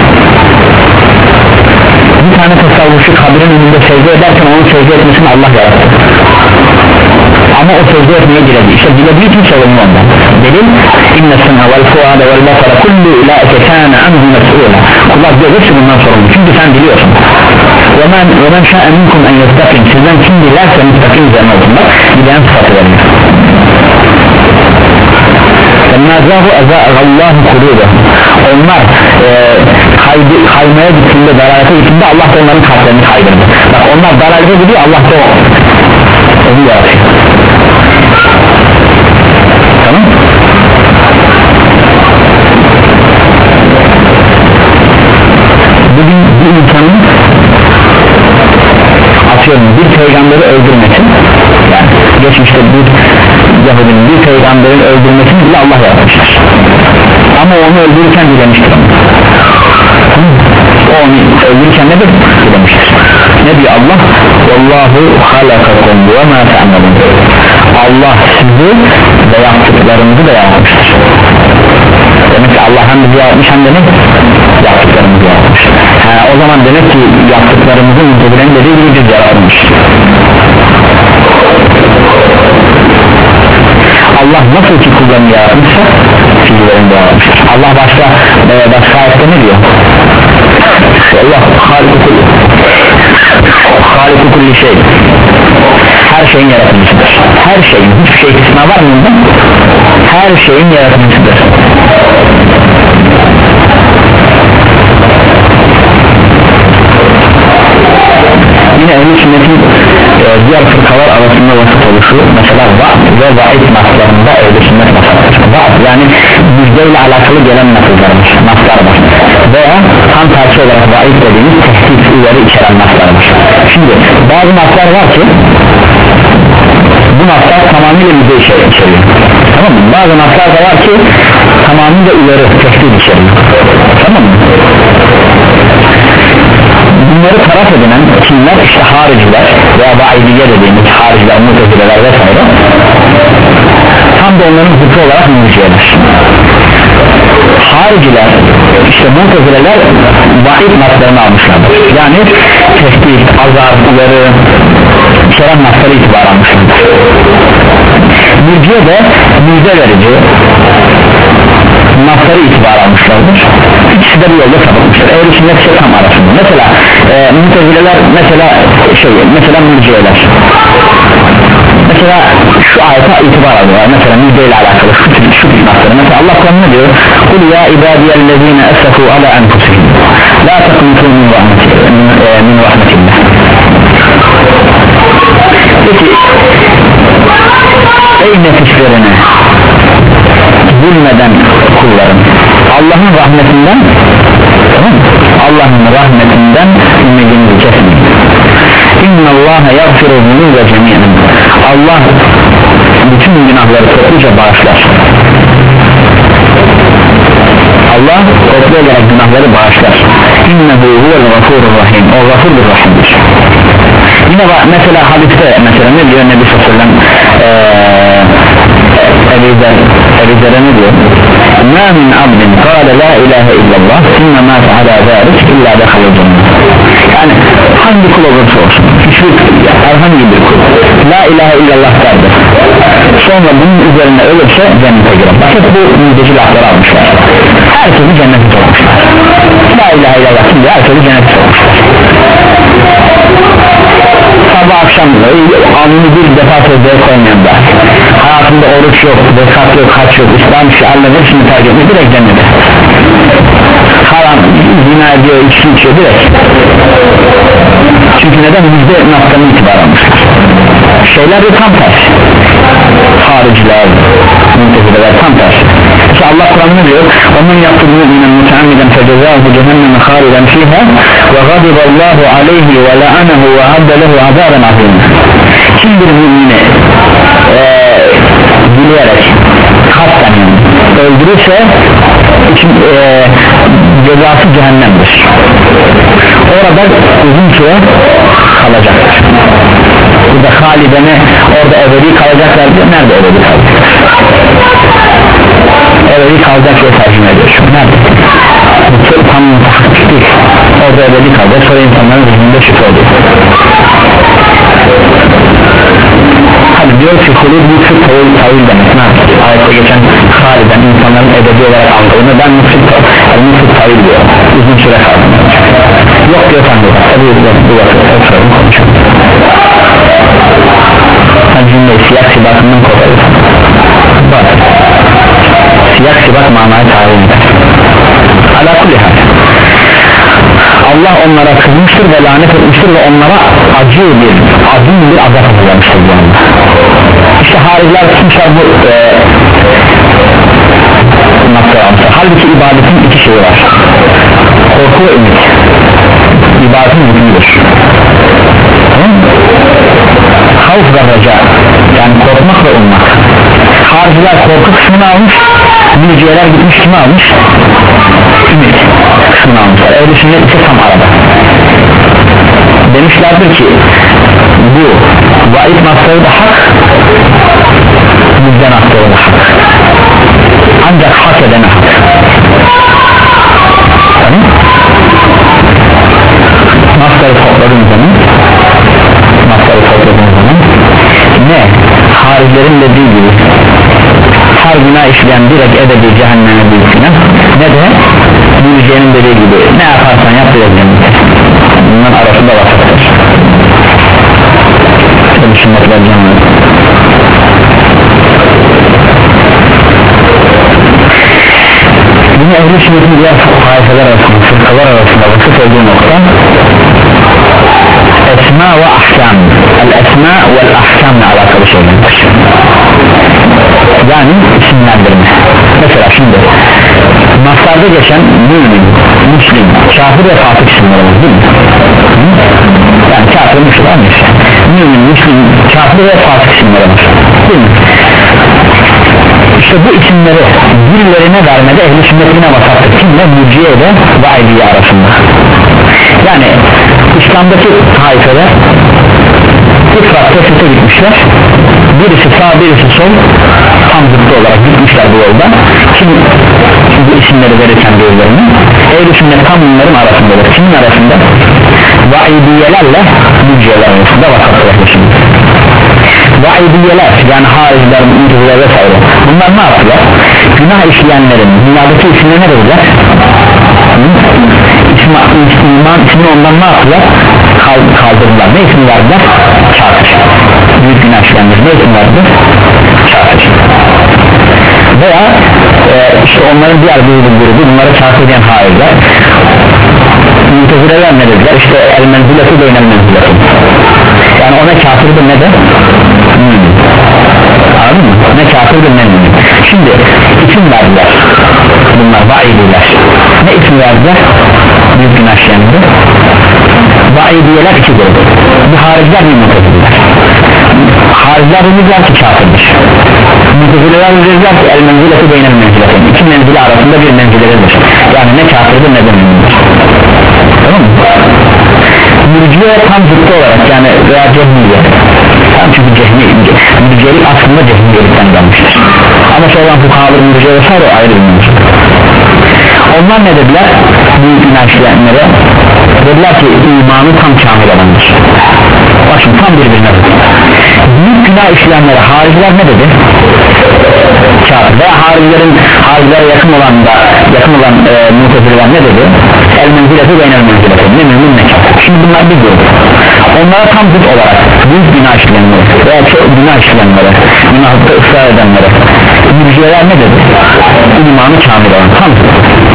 Bir tane tasavvufçu kabrin önünde secde ederken onun secde etmesini Allah yarattı. Ama o secde etmeye diledi. İşte dilediği için sorumlu ondan. Delil inne sena vel fuade vel basara kullu ilaike kâne anhu mes'ûlâ. Kulak göz hepsi bundan sorumlu. Çünkü sen biliyorsun. وَمَنْ وَمَنْ شَاءَ مِنْكُمْ اَنْ يَسْتَقِمْ Sizden kim dilerse müstakim üzerine olsun. Bak dileyen sıfatı veriyor. فَمَّازَاهُ اَزَاءَ اللّٰهُ قُلُوبَهُ Onlar e, kaydı, kaymaya gittiğinde, dalalete gittiğinde Allah da onların kalplerini kaydırdı. Bak onlar dalalete gidiyor, Allah da onu yaratıyor. Tamam. Bugün bir insanın peygamberin öldürmesini bile Allah yapmıştır ama onu öldürürken dilemiştir o onu öldürürken ne dilemiştir ne diyor Allah Allahu halakakum ve ma ta'malun Allah sizi ve yaptıklarınızı da yapmıştır demek ki Allah hem bizi yapmış hem de ne yaptıklarımızı yapmış ha, o zaman demek ki yaptıklarımızın mütebilen dediği gibi bir yararmış Allah nasıl ki kullarını yaratmışsa fiillerini yaratmıştır Allah başka e, başka ayette ne diyor Allah haliku kulli şey her şeyin yaratıcısıdır her şeyin hiçbir şey istisna var mı bunda her şeyin yaratıcısıdır yine ehl-i sünnetin e, diğer fırkalar arasında vasıf oluşu mesela vaat ve vaid naslarında ehl-i sünnet naslardır vaat yani müjdeyle alakalı gelen naslardır naslardır veya tam tersi olarak vaid dediğimiz tehdit uyarı içeren naslardır şimdi bazı naslar var ki bu naslar tamamıyla müjde içeriyor tamam mı bazı naslar da var ki tamamıyla uyarı tehdit içeriyor tamam mı bunları taraf edinen kimler işte hariciler veya vaidiyye dediğimiz hariciler, mutezileler vesaire tam da onların zıttı olarak mürciyeler hariciler işte mutezileler vaid naslarını almışlardır yani tehdit, azar, uyarı içeren nasları itibar almışlardır mürciye de müjde verici nasları itibar almışlardır ikisi de bir yolda sapıtmıştır ehl-i sünnet ise tam arasında mesela e, mutezileler mesela şey mesela mürciyeler mesela şu ayete itibar alıyorlar mesela müjdeyle alakalı şu tip şu tip nasları mesela Allah Kur'an ne diyor kul ya ibadiyellezine esrafu ala enfusihim la teknutu min rahmetillah peki ey nefislerine zulmeden kullarım Allah'ın rahmetinden tamam Allah'ın rahmetinden ümidinizi kesmeyin innallâhe yagfiru zunûbe cemî'en Allah bütün günahları topluca bağışlar Allah toplu olarak günahları bağışlar innehu huvel gafurur rahim o gafurdur rahimdir yine var mesela hadiste mesela ne diyor Nebi sallallahu aleyhi ve sellem Ebu Zer'e ne diyor ma min abdin kâle la ilahe illallah sümme mâte alâ zârik illa dekhalel cennet yani hangi kul olursa olsun hiçbir herhangi bir kul la ilahe illallah derdir sonra bunun üzerine ölürse cennete girer bakın bu müjdeci lafları almışlar herkesi cennete sokmuşlar la ilahe illallah şimdi herkesi cennete sokmuşlar sabah akşam alnını bir defa sözleri koymayan da hayatında oruç yok, zekat yok, haç yok, İslam şiarları hepsini terk etmek direkt cennete haram, zina ediyor, içki içiyor direkt çünkü neden müjde noktanı itibar almışlar şeyler de tam tersi hariciler, müntezileler tam tersi ki Allah Kur'an'ı diyor onun yaptığı müminen müteammiden fecezâhu cehenneme khâliden fîhâ ve gadiballahu aleyhi ve la'anehu ve adde lehu azâben azîm kim bir mümini ee, dileyerek kasten öldürürse için ee, cezası cehennemdir orada uzun süre kalacaktır burada halidene orada ebedi kalacaklar diyor nerede ebedi kalacak ebedi kalacak diye tercüme ediyor şu nerede bu tam muhakkik değil orada ebedi kalacak sonra insanların zihninde şüphe oluyor hadi diyor ki hulud bu tür tavil, tavil demek ne yapacak ayette geçen haliden insanların ebedi olarak anladığını ben mufsid tavil diyor uzun süre kaldım yok diyor sen diyor tabi bu vakit oturalım konuşalım sen cümleyi siyah sibakından koparırsan bak siyah sibak manayı tayin eder ala kulli hal Allah onlara kızmıştır ve lanet etmiştir ve onlara acı bir azim bir azap hazırlamıştır bu anda işte hariciler tutmuşlar bu e, noktaya almışlar halbuki ibadetin iki şeyi var korku ve ümit ibadetin bütünüdür tamam havf ve reca yani korkmak ve ummak hariciler kısmını almış, mürciyeler gitmiş kimi almış? Ümit kısmını almışlar. Ehl-i sünnet ise tam arada. Demişlerdir ki bu vaid nasları da hak, müjde nasları da hak, ancak hak edene hak. Tamam? Nasları topladığın zaman nasları topladığın zaman ne? Haricilerin dediği gibi her günah işleyen direkt ebedi cehenneme büyük günah, ne de mürciyenin dediği gibi ne yaparsan yap direkt cennete. Bunların arasında vasattır. Ehl-i sünnet vel cemaat. Yine ehl-i sünnetin diğer haifeler arasında, fırkalar arasında vasıf olduğu nokta esma ve ahkam, el esma ve ahkamla alakalı şeylerdir. Yani isimlendirme. Mesela şimdi naslarda geçen mümin, müslim, kafir ve fasık isimleri var değil mi? Yani kafir, müslüman, mümin, müslim, kafir ve fasık isimleri var değil mi? İşte bu isimleri birilerine vermede ehl-i sünnet yine vasattır. Kimle? Mürciye ile vaidiye arasında. Yani İslam'daki taifeler ifrat tefrite gitmişler, birisi sağ birisi sol tam zıttı olarak gitmişler bu yolda. Kim bu isimleri verirken birilerine ehl-i sünnet tam bunların arasındadır. Kimin arasında? Vaidiyelerle mürciyeler arasında vasattır ehl-i sünnet. Vaidiyeler yani hariciler, mücizler vesaire bunlar ne yaptılar? Günah işleyenlerin dünyadaki isimleri ne dediler? İman ismini ondan ne yaptılar? Kaldırdılar. Ne isim verdiler? Kafir. Büyük günah işleyenler ne isim verdiler? Kafir. Veya e, işte onların diğer bir grubu bunları kafir diyen hariciler, Mutezileler ne dediler? İşte el menzileti de el menzileti. Yani ona kafirdir ne de? Mümin. Anladın mı? Ne kafirdir ne mümin. Şimdi isim verdiler. Bunlar vaidiler. Ne isim verdiler? Büyük günah işleyenler. Vaidiyeler iki grup. Bir hariciler bir mutezileler. Hariciler dediler ki kafirdir. Mutezileler dediler ki el menzileti de el menzileti. İki menzili arasında bir menziledir. Yani ne kafirdir ne de mümindir. Tamam mı? Mürciye tam zıttı olarak yani veya cehmiye tam çünkü cehmiye mürciyelik aslında cehmiyelikten gelmiştir ama sonradan fukahalar mürciye vesaire o ayrı bir mürciye. Onlar ne dediler? Büyük günah işleyenlere dediler ki imanı tam kamil olandır. Bak şimdi tam birbirine büyük günah işleyenlere hariciler ne dedi? Kafir. Veya haricilerin haricilere yakın olan da yakın olan e, mutezileler ne dedi? El menzileti ve el menzileti ne mümin ne kafir. Şimdi bunlar bir grup. Onlara tam zıt olarak büyük günah işleyenlere veya çok günah işleyenlere, günahlıkta ısrar edenlere mürciyeler ne dedi? İmanı kamil olan tam zıt.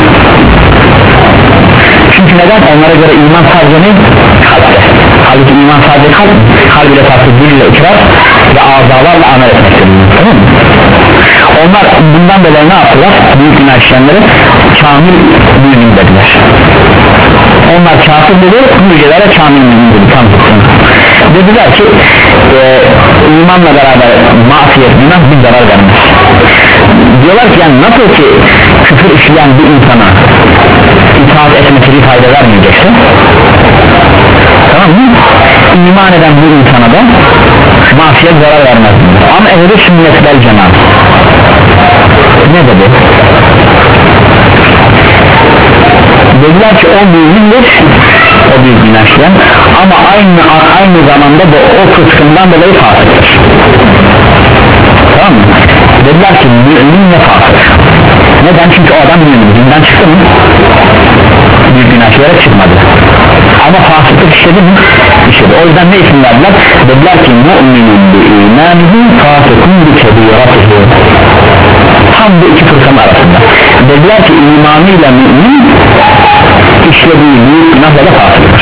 Çünkü neden? Onlara göre iman sadece ne? Kalpte. Halbuki iman sadece kalp, kalb ile tasdik, dil ile ikrar ve azalarla amel etmektir. Tamam mı? Onlar bundan dolayı ne yaptılar? Büyük günah işleyenleri kamil mümin dediler. Onlar kafir dedi, müjdelere kamil mümin dedi. Tam tutsun. Dediler ki e, imanla beraber masiyet günah bir zarar vermez. Diyorlar ki yani nasıl ki küfür işleyen bir insana itaat etmesi bir fayda vermeyecekse, tamam mı? İman eden bir insana da masiyet zarar vermez. Ama ehl-i sünnet vel cemaat ne dedi? Dediler ki o mümindir, o büyük günah işleyen ama aynı aynı zamanda da o fıskından dolayı fasıktır. Tamam mı? Dediler ki mümin ve fasık. Neden? Çünkü o adam mümin. Dinden çıktı mı? Büyük günah işleyerek çıkmadı. Ama fasıklık işledi mi? İşledi. O yüzden ne isim verdiler? Dediler ki mu'minun bi imanihi fasıkun bi kebiratihi. Tam bu iki fırkanın arasında. Dediler ki imanıyla mümin işlediği büyük günahla da fasıktır.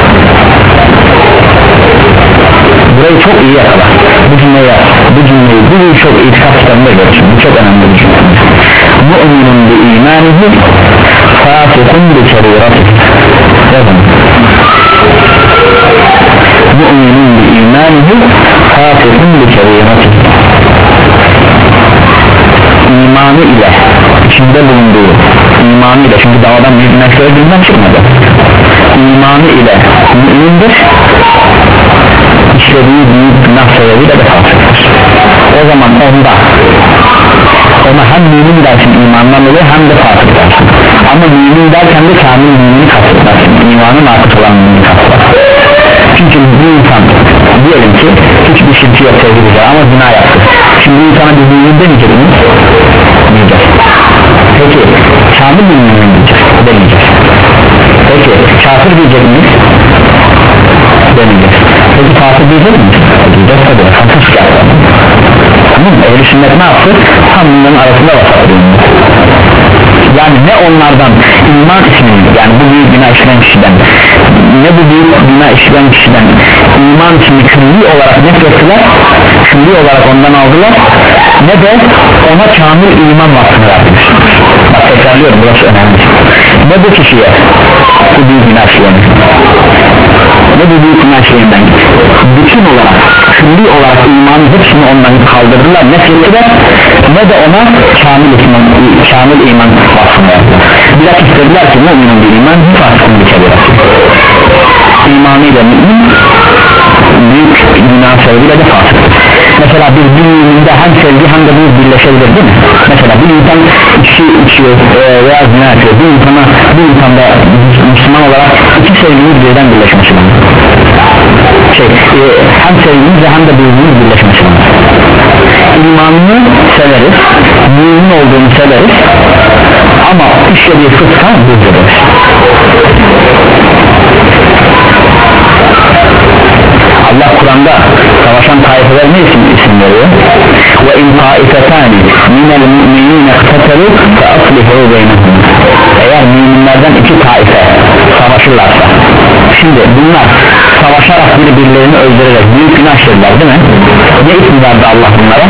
Burayı çok iyi yakala. Bu cümleyi bu cümleyi bu çok itikad kitabında görürsün. Bu çok önemli bir cümle. Mu'minun bi imanihi fasıkun bi kebiratihi. Mu'minun bi imanihi fasıkun bi kebiratihi. imanı ile içinde bulunduğu imanı ile, çünkü davadan büyük günah söylediğinden çıkmadı, imanı ile mümindir, işlediği büyük günah sebebiyle de fasıktır. O zaman onda ona hem mümin dersin imandan dolayı hem de fasık dersin, ama mümin derken de kamil mümini kastedersin, imanın artık olan mümini kastedersin. Çünkü bu insan diyelim ki hiçbir şirki yok sevgili ama zina yaptı, şimdi bu insana bir mümin demeyecek mi? Diyeceğiz. Peki kamil bir mümin diyeceğiz, demeyeceğiz. Peki kafir diyecek miyiz? Demeyeceğiz. Peki fasık diyecek miyiz? Diyeceğiz tabi, fasık yaptı. Tamam mı? Ehl-i sünnet ne yaptı? Tam bunların arasında vasat bulundu. Yani ne onlardan iman ismini, yani bu büyük günah işleyen kişiden, ne bu büyük günah işleyen kişiden iman ismini külli olarak nefrettiler, külli olarak ondan aldılar, ne de ona kamil iman vasfını verdiler. Bak tekrarlıyorum, burası önemli. Ne bu kişiye bu büyük günah işleyen, ne bu büyük günah işleyenden bütün olarak, külli olarak imanın hepsini ondan kaldırdılar, nefrettiler, ne de ona kamil iman, kamil iman vasfını verdiler. Bilakis istediler ki müminin bir iman bir fasıkın bir kere imanıyla mümin büyük günah sebebiyle de fasıktır. Mesela bir müminde hem sevgi hem de bu birleşebilir değil mi? Mesela bir insan içi içiyor e, veya zina yapıyor, bir insana bir insanda Müslüman olarak iki sevgimiz birden birleşmesi lazım. Şey, e, hem sevgimiz ve hem de büyüğümüz birleşmesi lazım. İmanını severiz, mümin olduğunu severiz, ama işlediği fıska buzdurur. Allah Kur'an'da savaşan taifeler ne isim, isim veriyor? Ve in taifetani minel mu'minine iktetalu fe aslihu beynehum. Eğer müminlerden iki taife savaşırlarsa, şimdi bunlar savaşarak birbirlerini öldürerek büyük günah işlediler değil mi? Ne isim verdi Allah bunlara?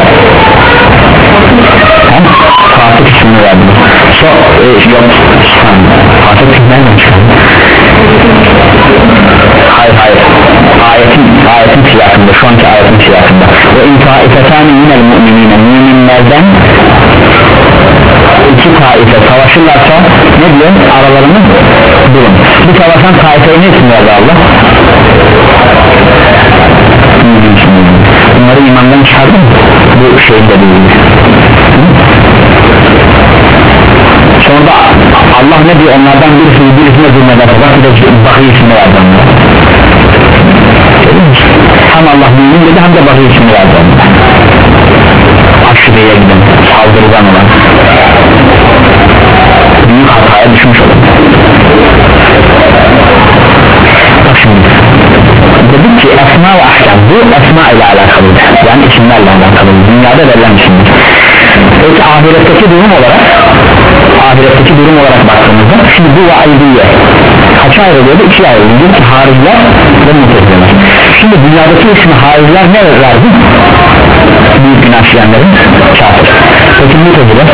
Hem Fatih ismini verdi. So, e, yok Fatih isminden çıkan. Hayır hayır ayetin, ayetin siyasında, şu anki ayetin siyasında ve in taifetani minel mu'minine, müminlerden iki taife savaşırlarsa ne diyor? Aralarını bulun. Bu savaşan taifeye ne isim verdi Allah? Bunları imandan çıkardı mı? Bu şeyin de değil. Sonra Allah ne diyor? Onlardan birisini birisine zulmederse bak bir de bakı ismini verdi onlara. Hem Allah mümin dedi hem de bakı ismini verdi onlara. Aşırıya giden, saldırıdan olan büyük hataya düşmüş olur. Bak şimdi dedik ki esma ve ahkam, bu esma ile alakalı, yani isimlerle alakalı, dünyada verilen isimler. Peki ahiretteki durum olarak, ahiretteki durum olarak baktığımızda şimdi bu vaidiyye kaça ayrılıyordu? İkiye ayrılıyordu ki hariciler ve mutezileler. Şimdi dünyadaki ismi hariciler ne verdi? Büyük günah işleyenlerin kafir. Peki muteziler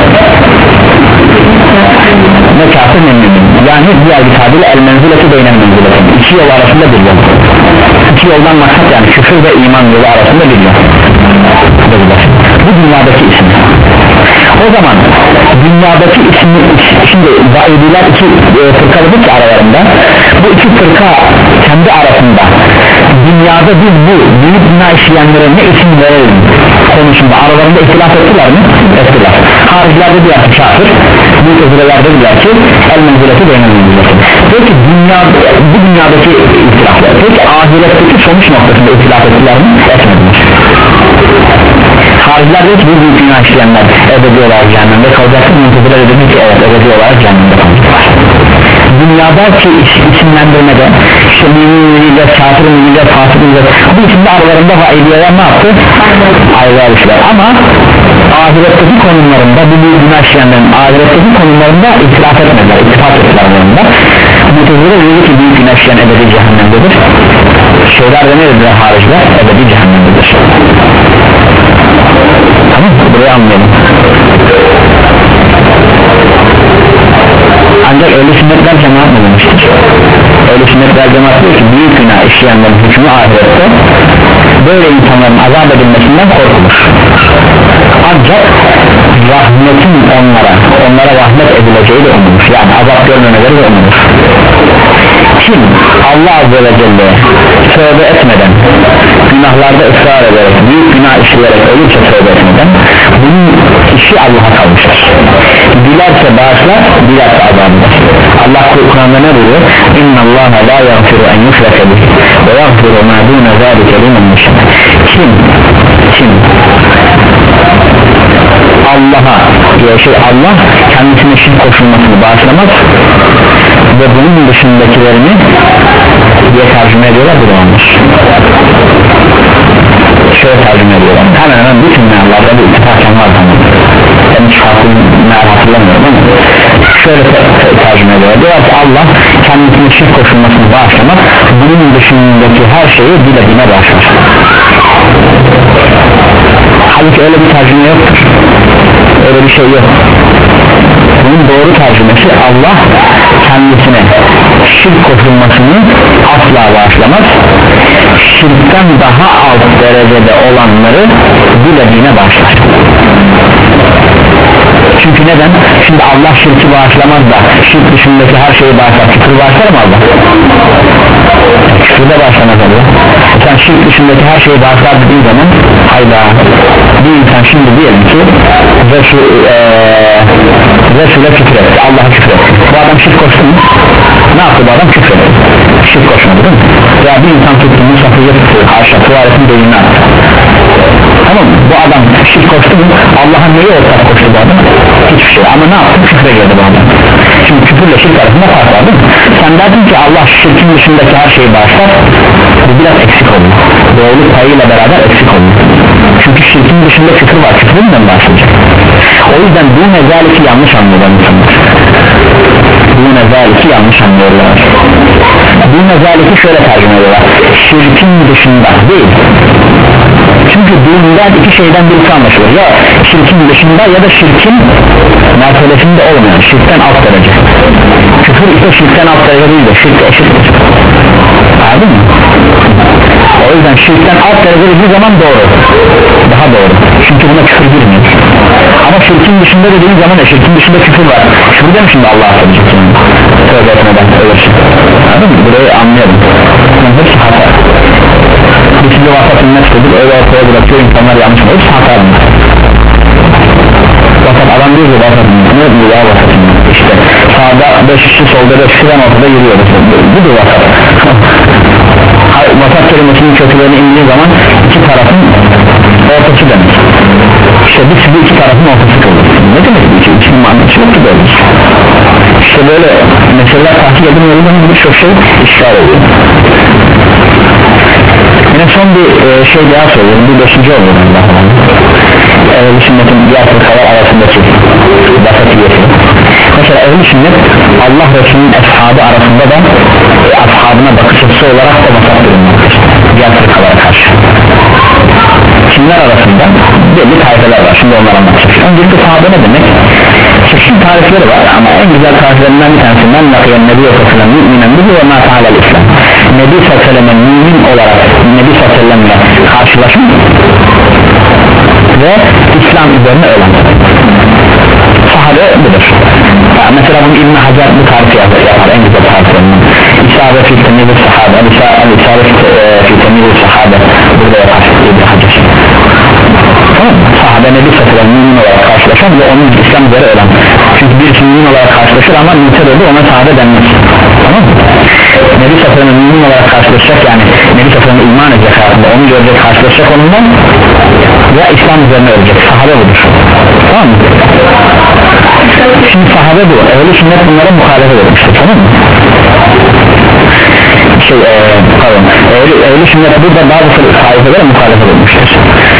ne kafir ne mümin, yani diğer bir tabirle el menzileti beynel menzileti, iki yol arasında bir yol, iki yoldan maksat yani küfür ve iman yolu arasında bir yol. Bu dünyadaki isim. O zaman dünyadaki ismi, şimdi vaidiler iki e, fırkalıdır ki aralarında, bu iki fırka kendi arasında dünyada biz bu büyük günah işleyenlere ne isim verelim konusunda aralarında ihtilaf ettiler mi? Ettiler. Haricilerde diğer ki kafir, mutezile'lerde diğer ki el menzileti beynel menzileti. Peki dünya, bu dünyadaki ihtilaflar, peki ahiretteki sonuç noktasında ihtilaf ettiler mi? Etmediler. Hariciler dedi ki bu büyük günah işleyenler ebedi olarak cehennemde kalacaktır. Muteziler dedi ki evet ebedi olarak cehennemde kalacaklar. Dünyadaki isimlendirmede işte müminliğiyle, kafir müminliğiyle, fasık müminliğiyle bu isimde aralarında vaidiyeler ne yaptı? Ayrılmışlar. Ama ahiretteki konumlarında bu büyük günah işleyenlerin ahiretteki konumlarında ihtilaf etmediler, ittifak ettiler onlarında. Muteziler dedi ki büyük günah işleyen ebedi cehennemdedir. Şeyler de ne dediler hariciler? Ebedi cehennemdedir. Tamam mı? Burayı anlayalım. Ancak öyle sünnetler cemaat mı demiştir? Öyle sünnetler cemaat diyor ki büyük günah işleyenlerin hükmü ahirette böyle insanların azap edilmesinden korkulur. ancak rahmetin onlara onlara rahmet edileceği de umulur, yani azap görmemeleri de umulur. Kim Allah Azze ve Celle tövbe etmeden günahlarda ısrar ederek büyük günah işleyerek ölürse tövbe etmeden bunun işi Allah'a kalmıştır. Dilerse bağışlar, dilerse azabıdır. Allah Kur'an'da ne buyuruyor? İnna Allah la yaghfiru en yushraka bihi ve yaghfiru ma dune zalike limen yasha. Kim kim Allah'a şey Allah kendisine şirk koşulmasını bağışlamaz ve bunun dışındakilerini diye tercüme ediyorlar, bu da olmuş. Şöyle tercüme ediyorlar, hemen hemen bütün meallarda bu ittifakım var tamam. Ben hiç farklı meal hatırlamıyorum ama şöyle tercüme ediyorlar, diyorlar ki Allah kendisine şirk koşulmasını bağışlamaz, bunun dışındaki her şeyi dile dine bağışlar. Halbuki öyle bir tercüme yoktur, öyle bir şey yok. Bunun doğru tercümesi Allah kendisine şirk koşulmasını asla bağışlamaz, şirkten daha alt derecede olanları dilediğine bağışlar. Çünkü neden? Şimdi Allah şirki bağışlamaz da şirk dışındaki her şeyi bağışlar. Küfür bağışlar mı Allah? Küfür de bağışlamaz Allah. Sen şirk dışındaki her şeyi bağışlar dediğin zaman hayda, bir insan şimdi diyelim ki Resul, ee, Resul'e küfür etti, Allah'a küfür etti. Bu adam şirk koştu mu? Ne yaptı bu adam? Küfür etti. Şirk koşmadı değil mi? Ya bir insan tuttu, Musafir'e tuttu, haşa, tuvaletin beynine attı. Tamam mı? Bu adam şirk koştu mu? Allah'a neyi ortak koştu bu adam? Hiçbir şey. Ama ne yaptı? Küfre girdi bu adam. Şimdi küfürle şirk arasında fark var değil mi? Sen derdin ki Allah şirkin dışındaki her şeyi bağışlar, bu biraz eksik oldu. Doğruluk payıyla beraber eksik oldu. Çünkü şirkin dışında küfür var, küfüründen bahsedecek. O yüzden bu mezaliki yanlış anlıyorlar insanlar. Bu mezaliki yanlış anlıyorlar. Bu mezaliki şöyle tercüme ediyorlar, şirkin dışında değil. Çünkü düğünden iki şeyden birisi anlaşılır, ya şirkin dışında ya da şirkin mertebesinde olmayan, şirkten alt derece. Küfür ise şirkten alt derece değil de şirk eşittir. Anladın mı? O yüzden şirkten alt derece dediği zaman doğru, daha doğru, çünkü buna küfür girmiyor. Ama şirkin dışında dediğin zaman da şirkin dışında küfür var. Küfür de mi şimdi Allah'a söyleyecek yani? Tövbe etmeden ölürsün. Anladın mı? Burayı anlayalım. Yani hepsi hata. Bir size vasat ünnet dedik, öyle ortaya bırakıyor, insanlar yanlış mı? Hepsi hata bunlar. Vasat adam diyor ki vasat ünnet, ne diyor ya vasat ünnet? İşte sağda beş kişi, solda beş kişi, ben ortada yürüyoruz. Bu da vasat. Vasat kelimesinin kötülerini indiği zaman iki tarafın ortası demek. İşte biz bu iki tarafın ortası kıldık. Ne demek bu iki? İçinin mantısı yok ki böyle. İşte böyle meseleler tahkik edilmiyor zaman birçok şey işgal ediyor. Yine son bir e, şey daha söyleyeyim, bir beşinci oluyor Allah'ım. Ehl-i sünnetin diğer fırkalar arasındaki vasatiyeti. Mesela ehl-i sünnet Allah Resulü'nün ashabı arasında da e, ashabına bakış açısı olarak da vasat durumdadır diğer fırkalara karşı. Kimler arasında? Belli tayfeler var, şimdi onlara anlatacağız. Öncelikle sahabe ne demek? Çeşitli tarifleri var ama en güzel tariflerinden bir tanesi men lakiyen nebi sallallahu müminen bihi ve ma ta'alel islam. Nebi sallallahu mümin olarak Nebi sallallahu karşılaşın ve İslam üzerine ölen sahabe budur. Ha, mesela bunu İbn-i Hacer bu tarifi yapar, en güzel tariflerinden. İsabet fi temizli sahabe, İsabet fi temizli sahabe burada yapar İbn-i Hacer. Tamam mı? Sahabe Nebi sallallahu mümin olarak karşılaşan ve onun İslam üzere ölen. Çünkü birisi mümin olarak karşılaşır ama mürted oldu, ona sahabe denmez. Tamam mı? Nebi sallallahu mümin olarak karşılaşacak, yani Nebi sallallahu iman edecek hayatında, onu görecek, karşılaşacak onunla veya İslam üzerine ölecek. Sahabe budur. Tamam mı? Şimdi sahabe bu. Ehl-i sünnet bunlara muhalefet etmiştir. Tamam mı? Şey, ee, pardon. Ehl-i, ehl-i sünnet burada bazı taifelere muhalefet etmiştir.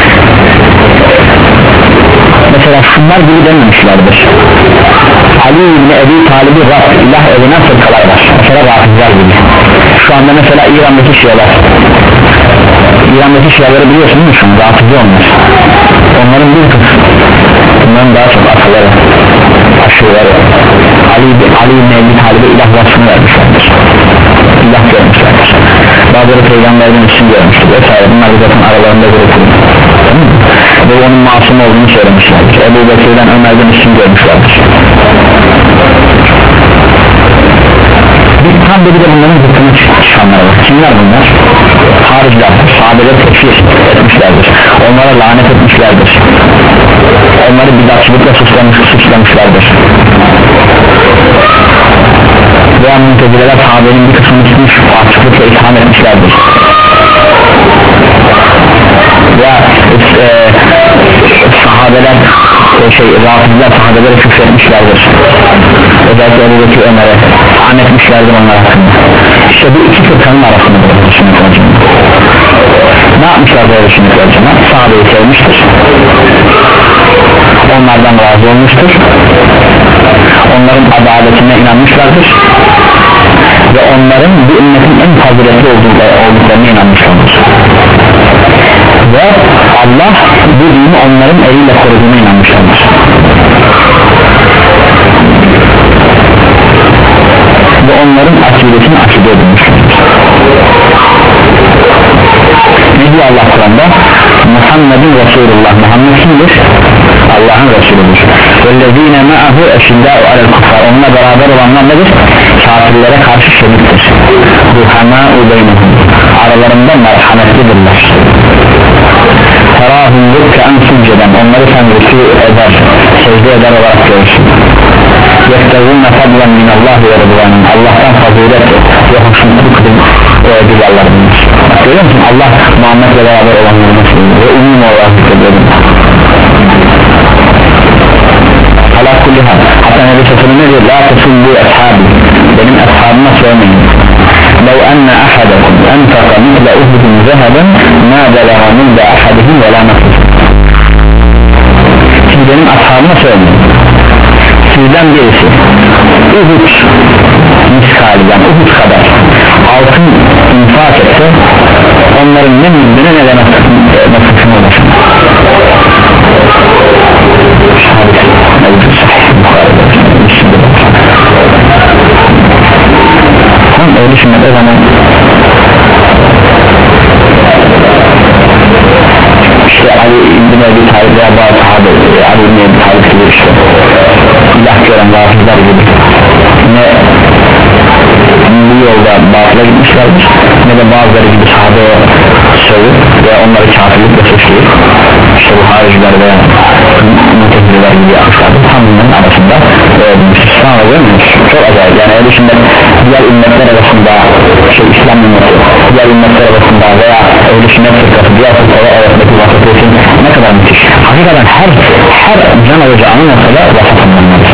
Mesela şunlar gibi dememişlerdir. Ali İbni Ebi Talib'i Rab, ilah evine fırkalar var. Mesela Rafizler gibi. Şu anda mesela İran'daki Şialar. İran'daki Şiaları biliyorsunuz mu şu an? Rafizi onlar. Onların bir kısmı. Bunların daha çok akılları, aşırıları. Ali, Ali İbni Ebi Talib'e ilah vasfını vermişlerdir. İlah görmüşlerdir. Bazıları peygamberden için görmüştür vesaire. Bunlar zaten aralarında görüşürüz. ve onun masum olduğunu söylemişlerdir. Ebu Bekir'den, Ömer'den üstün görmüşlerdir. Bir tam bir de bunların hükmü çıkanlar var. Kimler bunlar? Hariciler, sahabeleri tekfir etmişlerdir, onlara lanet etmişlerdir, onları bidatçılıkla suçlamış, suçlamışlardır. Veya Mutezileler sahabenin bir kısmını tutmuş, açıklıkla itham etmişlerdir. Veya e, sahabeler e, şey, Rafiziler sahabeleri küfretmişlerdir. Özellikle Ebu Bekir, Ömer'e itham etmişlerdir onlar hakkında. İşte bu iki fırkanın arasında düşünmek lazım. Ne yapmışlar böyle düşünmek lazım? Sahabeyi sevmiştir, onlardan razı olmuştur, onların adaletine inanmışlardır ve onların bu ümmetin en faziletli olduklarına inanmışlardır ve Allah bu dini onların eliyle koruduğuna inanmışlardır. Ve onların akidesini akide edilmişlerdir. Ne diyor Allah Kur'an'da? Muhammedun Resulullah. Muhammed kimdir? Allah'ın Resulüdür. Vellezine ma'ahu eşiddâ'u alel kuffar. Onunla beraber olanlar nedir? Kafirlere karşı şerittir. Ruhamâ'u beynehum. Aralarında merhametlidirler. Terâhum rükke'en succeden. Onları sen rükû eder, secde eder olarak görürsün. Yektevûne fadlen minallahi ve rıdvanın. Allah'tan fazilet ve hoşnutluk dilerlerdir. Görüyor musun? Allah Muhammed'le beraber olanlarını söylüyor ve umum olarak zikrediyorum. Ala kulli hal. Hatta Nebi Sasır'ın ne diyor? La tesullu ashabi. Benim ashabıma söylemeyin. Lev enne ahadakum enfaka misle uhudun zeheben ma belaha minde ahadihim ve la nasıl. Şimdi benim ashabıma söylemeyin. Sizden birisi Uhud miskali, yani Uhud kadar altın infak etse onların ne müddine ne de nasılsın olur. Tam öyle düşünmede zaman işte Ali İbn Ebi Talib veya bazı sahabe Ali İbn Ebi Talib gibi işte ilah gören vafızlar gibi ne bu yolda batıla gitmişlerdir ne de bazıları gibi sahabeye sövüp ve onları kafirlikle suçlayıp işte bu hariciler veya Mutezileler gibi yapmışlardır. Tam bunların arasında Müslüman oluyor muyuz? Çok acayip, yani öyle şimdi diğer ümmetler arasında şey İslam ümmeti diğer ümmetler arasında veya öyle sünnet fırkası diğer fırkalar arasındaki vasıfı için ne kadar müthiş. Hakikaten her her can alacağının ortada vasıf anlamları.